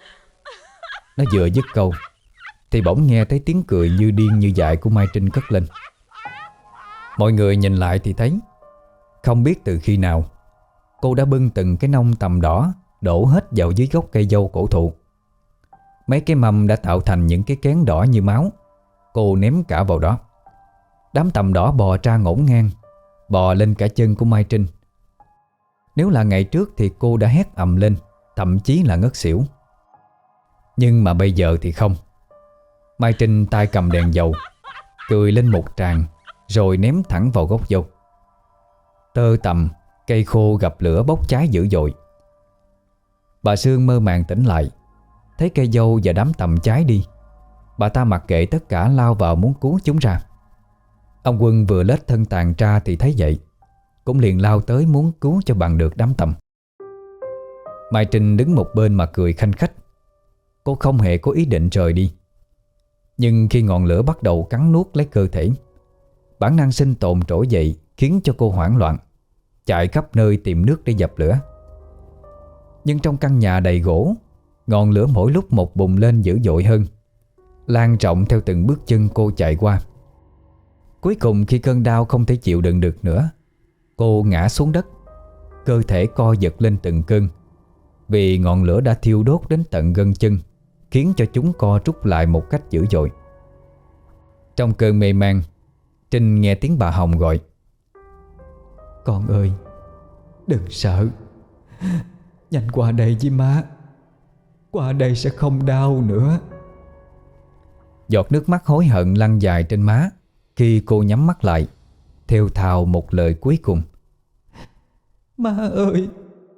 Nó vừa dứt câu thì bỗng nghe thấy tiếng cười như điên như dại của Mai Trinh cất lên. Mọi người nhìn lại thì thấy, không biết từ khi nào cô đã bưng từng cái nông tằm đỏ đổ hết vào dưới gốc cây dâu cổ thụ. Mấy cái mâm đã tạo thành những cái kén đỏ như máu. Cô ném cả vào đó. Đám tằm đỏ bò ra ngổn ngang, bò lên cả chân của Mai Trinh. Nếu là ngày trước thì cô đã hét ầm lên, thậm chí là ngất xỉu. Nhưng mà bây giờ thì không. Mai Trinh tay cầm đèn dầu, cười lên một tràng, rồi ném thẳng vào gốc dâu. Tơ tằm, cây khô gặp lửa bốc cháy dữ dội. Bà Sương mơ màng tỉnh lại, thấy cây dâu và đám tằm cháy đi. Bà ta mặc kệ tất cả lao vào muốn cứu chúng ra. Ông Quân vừa lết thân tàn ra thì thấy vậy, cũng liền lao tới muốn cứu cho bằng được đám tằm. Mai Trinh đứng một bên mà cười khanh khách. Cô không hề có ý định rời đi. Nhưng khi ngọn lửa bắt đầu cắn nuốt lấy cơ thể, bản năng sinh tồn trỗi dậy khiến cho cô hoảng loạn, chạy khắp nơi tìm nước để dập lửa. Nhưng trong căn nhà đầy gỗ, ngọn lửa mỗi lúc một bùng lên dữ dội hơn, lan rộng theo từng bước chân cô chạy qua. Cuối cùng khi cơn đau không thể chịu đựng được nữa, cô ngã xuống đất, cơ thể co giật lên từng cơn, vì ngọn lửa đã thiêu đốt đến tận gân chân, khiến cho chúng co rút lại một cách dữ dội. Trong cơn mê man, Trinh nghe tiếng bà Hồng gọi: Con ơi, Đừng sợ. Nhanh qua đây với má. Qua đây sẽ không đau nữa. Giọt nước mắt hối hận lăn dài trên má khi cô nhắm mắt lại, thều thào một lời cuối cùng. Má ơi.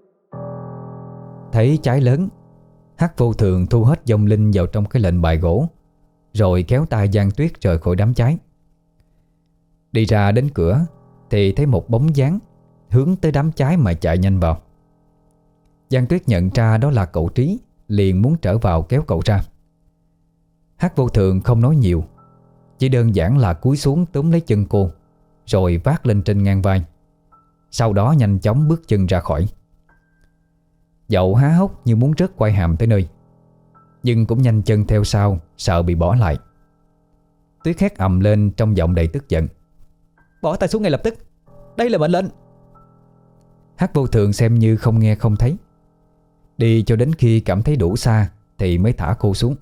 Thấy trái lớn, Hắc Vô Thường thu hết vong linh vào trong cái lệnh bài gỗ, rồi kéo tay Giang Tuyết rời khỏi đám cháy. Đi ra đến cửa thì thấy một bóng dáng hướng tới đám cháy mà chạy nhanh vào. Giang Tuyết nhận ra đó là cậu Trí, liền muốn trở vào kéo cậu ra. Hắc Vô Thường không nói nhiều, chỉ đơn giản là cúi xuống túm lấy chân cô, rồi vác lên trên ngang vai. Sau đó nhanh chóng bước chân ra khỏi. Dậu há hốc như muốn rớt quai hàm tới nơi, nhưng cũng nhanh chân theo sau, sợ bị bỏ lại. Tuyết hét ầm lên trong giọng đầy tức giận. Bỏ tay xuống ngay lập tức. Đây là mệnh lệnh. Hắc Vô Thường xem như không nghe không thấy, đi cho đến khi cảm thấy đủ xa thì mới thả cô xuống.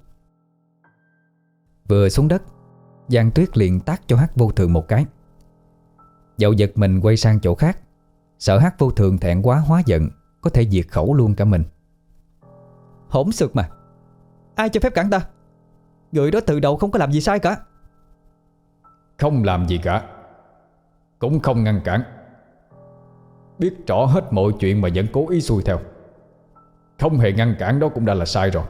Vừa xuống đất, Giang Tuyết liền tát cho Hắc Vô Thường một cái. Dậu giật mình quay sang chỗ khác, sợ Hắc Vô Thường thẹn quá hóa giận, có thể diệt khẩu luôn cả mình. Hỗn xược mà. Ai cho phép cản ta? Người đó từ đầu không có làm gì sai cả. Không làm gì cả, cũng không ngăn cản. Biết rõ hết mọi chuyện mà vẫn cố ý xuôi theo, không hề ngăn cản đó cũng đã là sai rồi.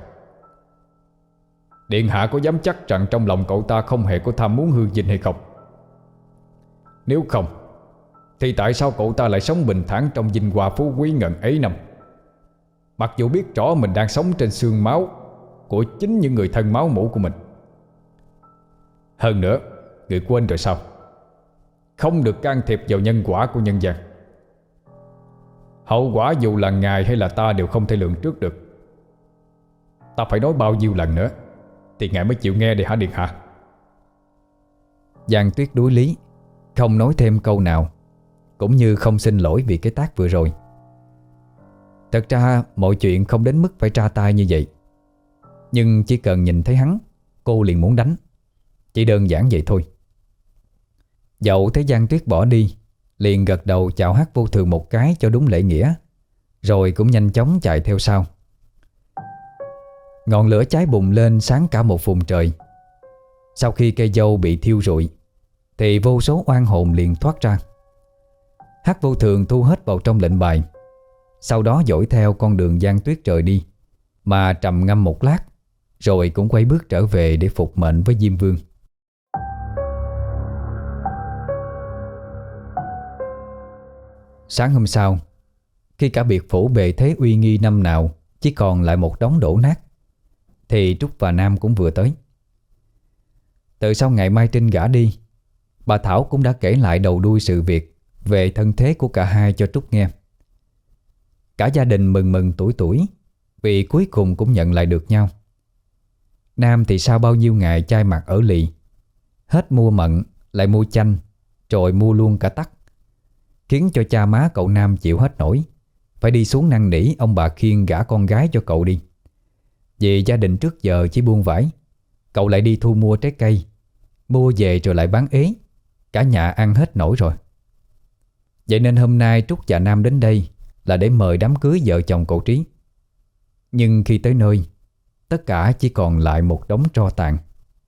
Điện hạ có dám chắc rằng trong lòng cậu ta không hề có tham muốn hư vinh hay không? Nếu không thì tại sao cậu ta lại sống bình thản trong vinh hoa phú quý ngần ấy năm, mặc dù biết rõ mình đang sống trên xương máu của chính những người thân máu mủ của mình? Hơn nữa, người quên rồi sao? Không được can thiệp vào nhân quả của nhân gian. Hậu quả dù là ngài hay là ta đều không thể lường trước được. Ta phải nói bao nhiêu lần nữa thì ngài mới chịu nghe đây hả điện hạ? Giang Tuyết đối lý, không nói thêm câu nào, cũng như không xin lỗi vì cái tát vừa rồi. Thật ra mọi chuyện không đến mức phải tra tay như vậy, nhưng chỉ cần nhìn thấy hắn, cô liền muốn đánh. Chỉ đơn giản vậy thôi. Dậu thấy Giang Tuyết bỏ đi, liền gật đầu chào Hắc Vô Thường một cái cho đúng lễ nghĩa, rồi cũng nhanh chóng chạy theo sau. Ngọn lửa cháy bùng lên sáng cả một vùng trời. Sau khi cây dâu bị thiêu rụi thì vô số oan hồn liền thoát ra. Hắc Vô Thường thu hết vào trong lệnh bài, sau đó dõi theo con đường Giang Tuyết rời đi, mà trầm ngâm một lát, rồi cũng quay bước trở về để phục mệnh với Diêm Vương. Sáng hôm sau, khi cả biệt phủ bề thế uy nghi năm nào chỉ còn lại một đống đổ nát, thì Trúc và Nam cũng vừa tới. Từ sau ngày Mai Trinh gả đi, bà Thảo cũng đã kể lại đầu đuôi sự việc về thân thế của cả hai cho Trúc nghe. Cả gia đình mừng mừng tuổi tuổi vì cuối cùng cũng nhận lại được nhau. Nam thì sau bao nhiêu ngày chai mặt ở lì, hết mua mận lại mua chanh, rồi mua luôn cả tắc, khiến cho cha má cậu Nam chịu hết nổi, phải đi xuống năn nỉ ông bà Khiên gả con gái cho cậu đi. Vì gia đình trước giờ chỉ buôn vải, cậu lại đi thu mua trái cây, mua về rồi lại bán ế, cả nhà ăn hết nổi rồi. Vậy nên hôm nay Trúc và Nam đến đây là để mời đám cưới vợ chồng cậu Trí. Nhưng khi tới nơi, tất cả chỉ còn lại một đống tro tàn.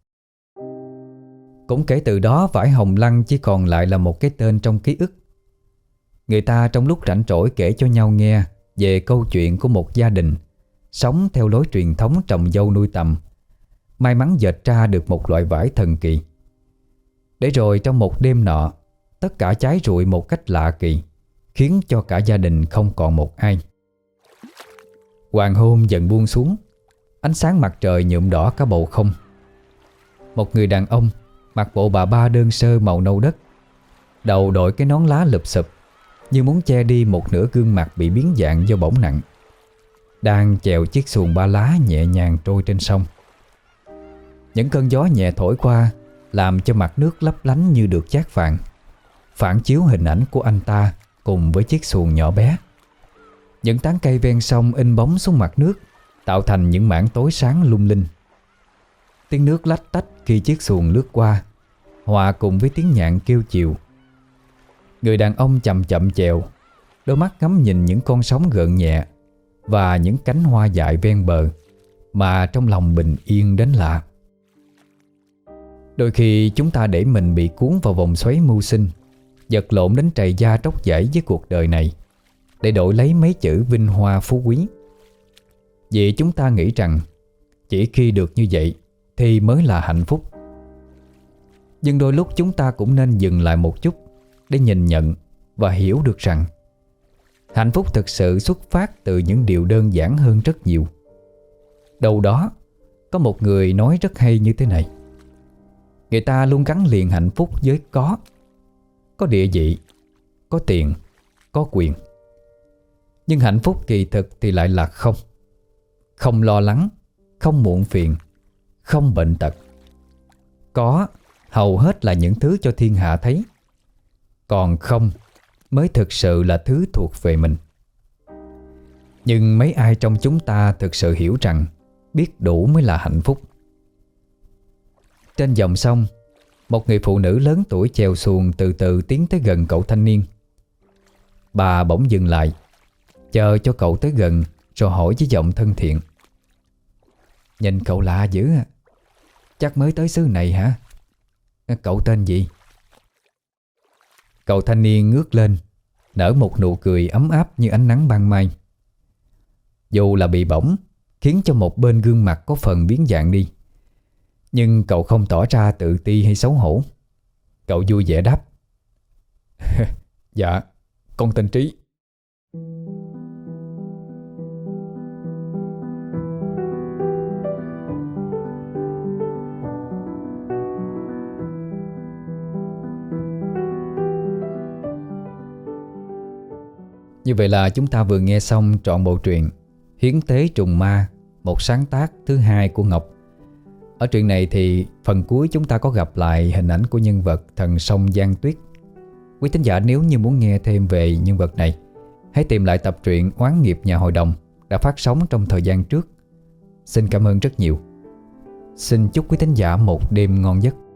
Cũng kể từ đó vải Hồng Lăng chỉ còn lại là một cái tên trong ký ức. Người ta trong lúc rảnh rỗi kể cho nhau nghe về câu chuyện của một gia đình sống theo lối truyền thống trồng dâu nuôi tầm, may mắn dệt ra được một loại vải thần kỳ. Để rồi trong một đêm nọ, tất cả cháy rụi một cách lạ kỳ, khiến cho cả gia đình không còn một ai. Hoàng hôn dần buông xuống, ánh sáng mặt trời nhuộm đỏ cả bầu không. Một người đàn ông mặc bộ bà ba đơn sơ màu nâu đất, đầu đội cái nón lá lụp xụp như muốn che đi một nửa gương mặt bị biến dạng do bỏng nặng, đang chèo chiếc xuồng ba lá nhẹ nhàng trôi trên sông. Những cơn gió nhẹ thổi qua làm cho mặt nước lấp lánh như được chát vàng, phản chiếu hình ảnh của anh ta cùng với chiếc xuồng nhỏ bé. Những tán cây ven sông in bóng xuống mặt nước, tạo thành những mảng tối sáng lung linh. Tiếng nước lách tách khi chiếc xuồng lướt qua, hòa cùng với tiếng nhạn kêu chiều. Người đàn ông chậm chậm chèo, đôi mắt ngắm nhìn những con sóng gợn nhẹ và những cánh hoa dại ven bờ, mà trong lòng bình yên đến lạ. Đôi khi chúng ta để mình bị cuốn vào vòng xoáy mưu sinh, vật lộn đến trầy da tróc vảy với cuộc đời này để đổi lấy mấy chữ vinh hoa phú quý. Vì chúng ta nghĩ rằng chỉ khi được như vậy thì mới là hạnh phúc. Nhưng đôi lúc chúng ta cũng nên dừng lại một chút để nhìn nhận và hiểu được rằng hạnh phúc thực sự xuất phát từ những điều đơn giản hơn rất nhiều. Đâu đó có một người nói rất hay như thế này: người ta luôn gắn liền hạnh phúc với có. Có địa vị, có tiền, có quyền. Nhưng hạnh phúc kỳ thực thì lại là không. Không lo lắng, không muộn phiền, không bệnh tật. Có hầu hết là những thứ cho thiên hạ thấy, còn không mới thực sự là thứ thuộc về mình. Nhưng mấy ai trong chúng ta thực sự hiểu rằng biết đủ mới là hạnh phúc. Trên dòng sông, một người phụ nữ lớn tuổi chèo xuồng từ từ tiến tới gần cậu thanh niên. Bà bỗng dừng lại, chờ cho cậu tới gần rồi hỏi với giọng thân thiện: nhìn cậu lạ dữ à, chắc mới tới xứ này hả? Cậu tên gì? Cậu thanh niên ngước lên, nở một nụ cười ấm áp như ánh nắng ban mai. Dù là bị bỏng, khiến cho một bên gương mặt có phần biến dạng đi, nhưng cậu không tỏ ra tự ti hay xấu hổ. Cậu vui vẻ đáp: dạ, con tên Trí. Như vậy là chúng ta vừa nghe xong trọn bộ truyện Hiến Tế Trùng Ma, một sáng tác thứ hai của Ngọc. Ở truyện này thì phần cuối chúng ta có gặp lại hình ảnh của nhân vật thần sông Giang Tuyết. Quý thính giả nếu như muốn nghe thêm về nhân vật này, hãy tìm lại tập truyện Oán Nghiệp Nhà Hội Đồng đã phát sóng trong thời gian trước. Xin cảm ơn rất nhiều. Xin chúc quý thính giả một đêm ngon giấc.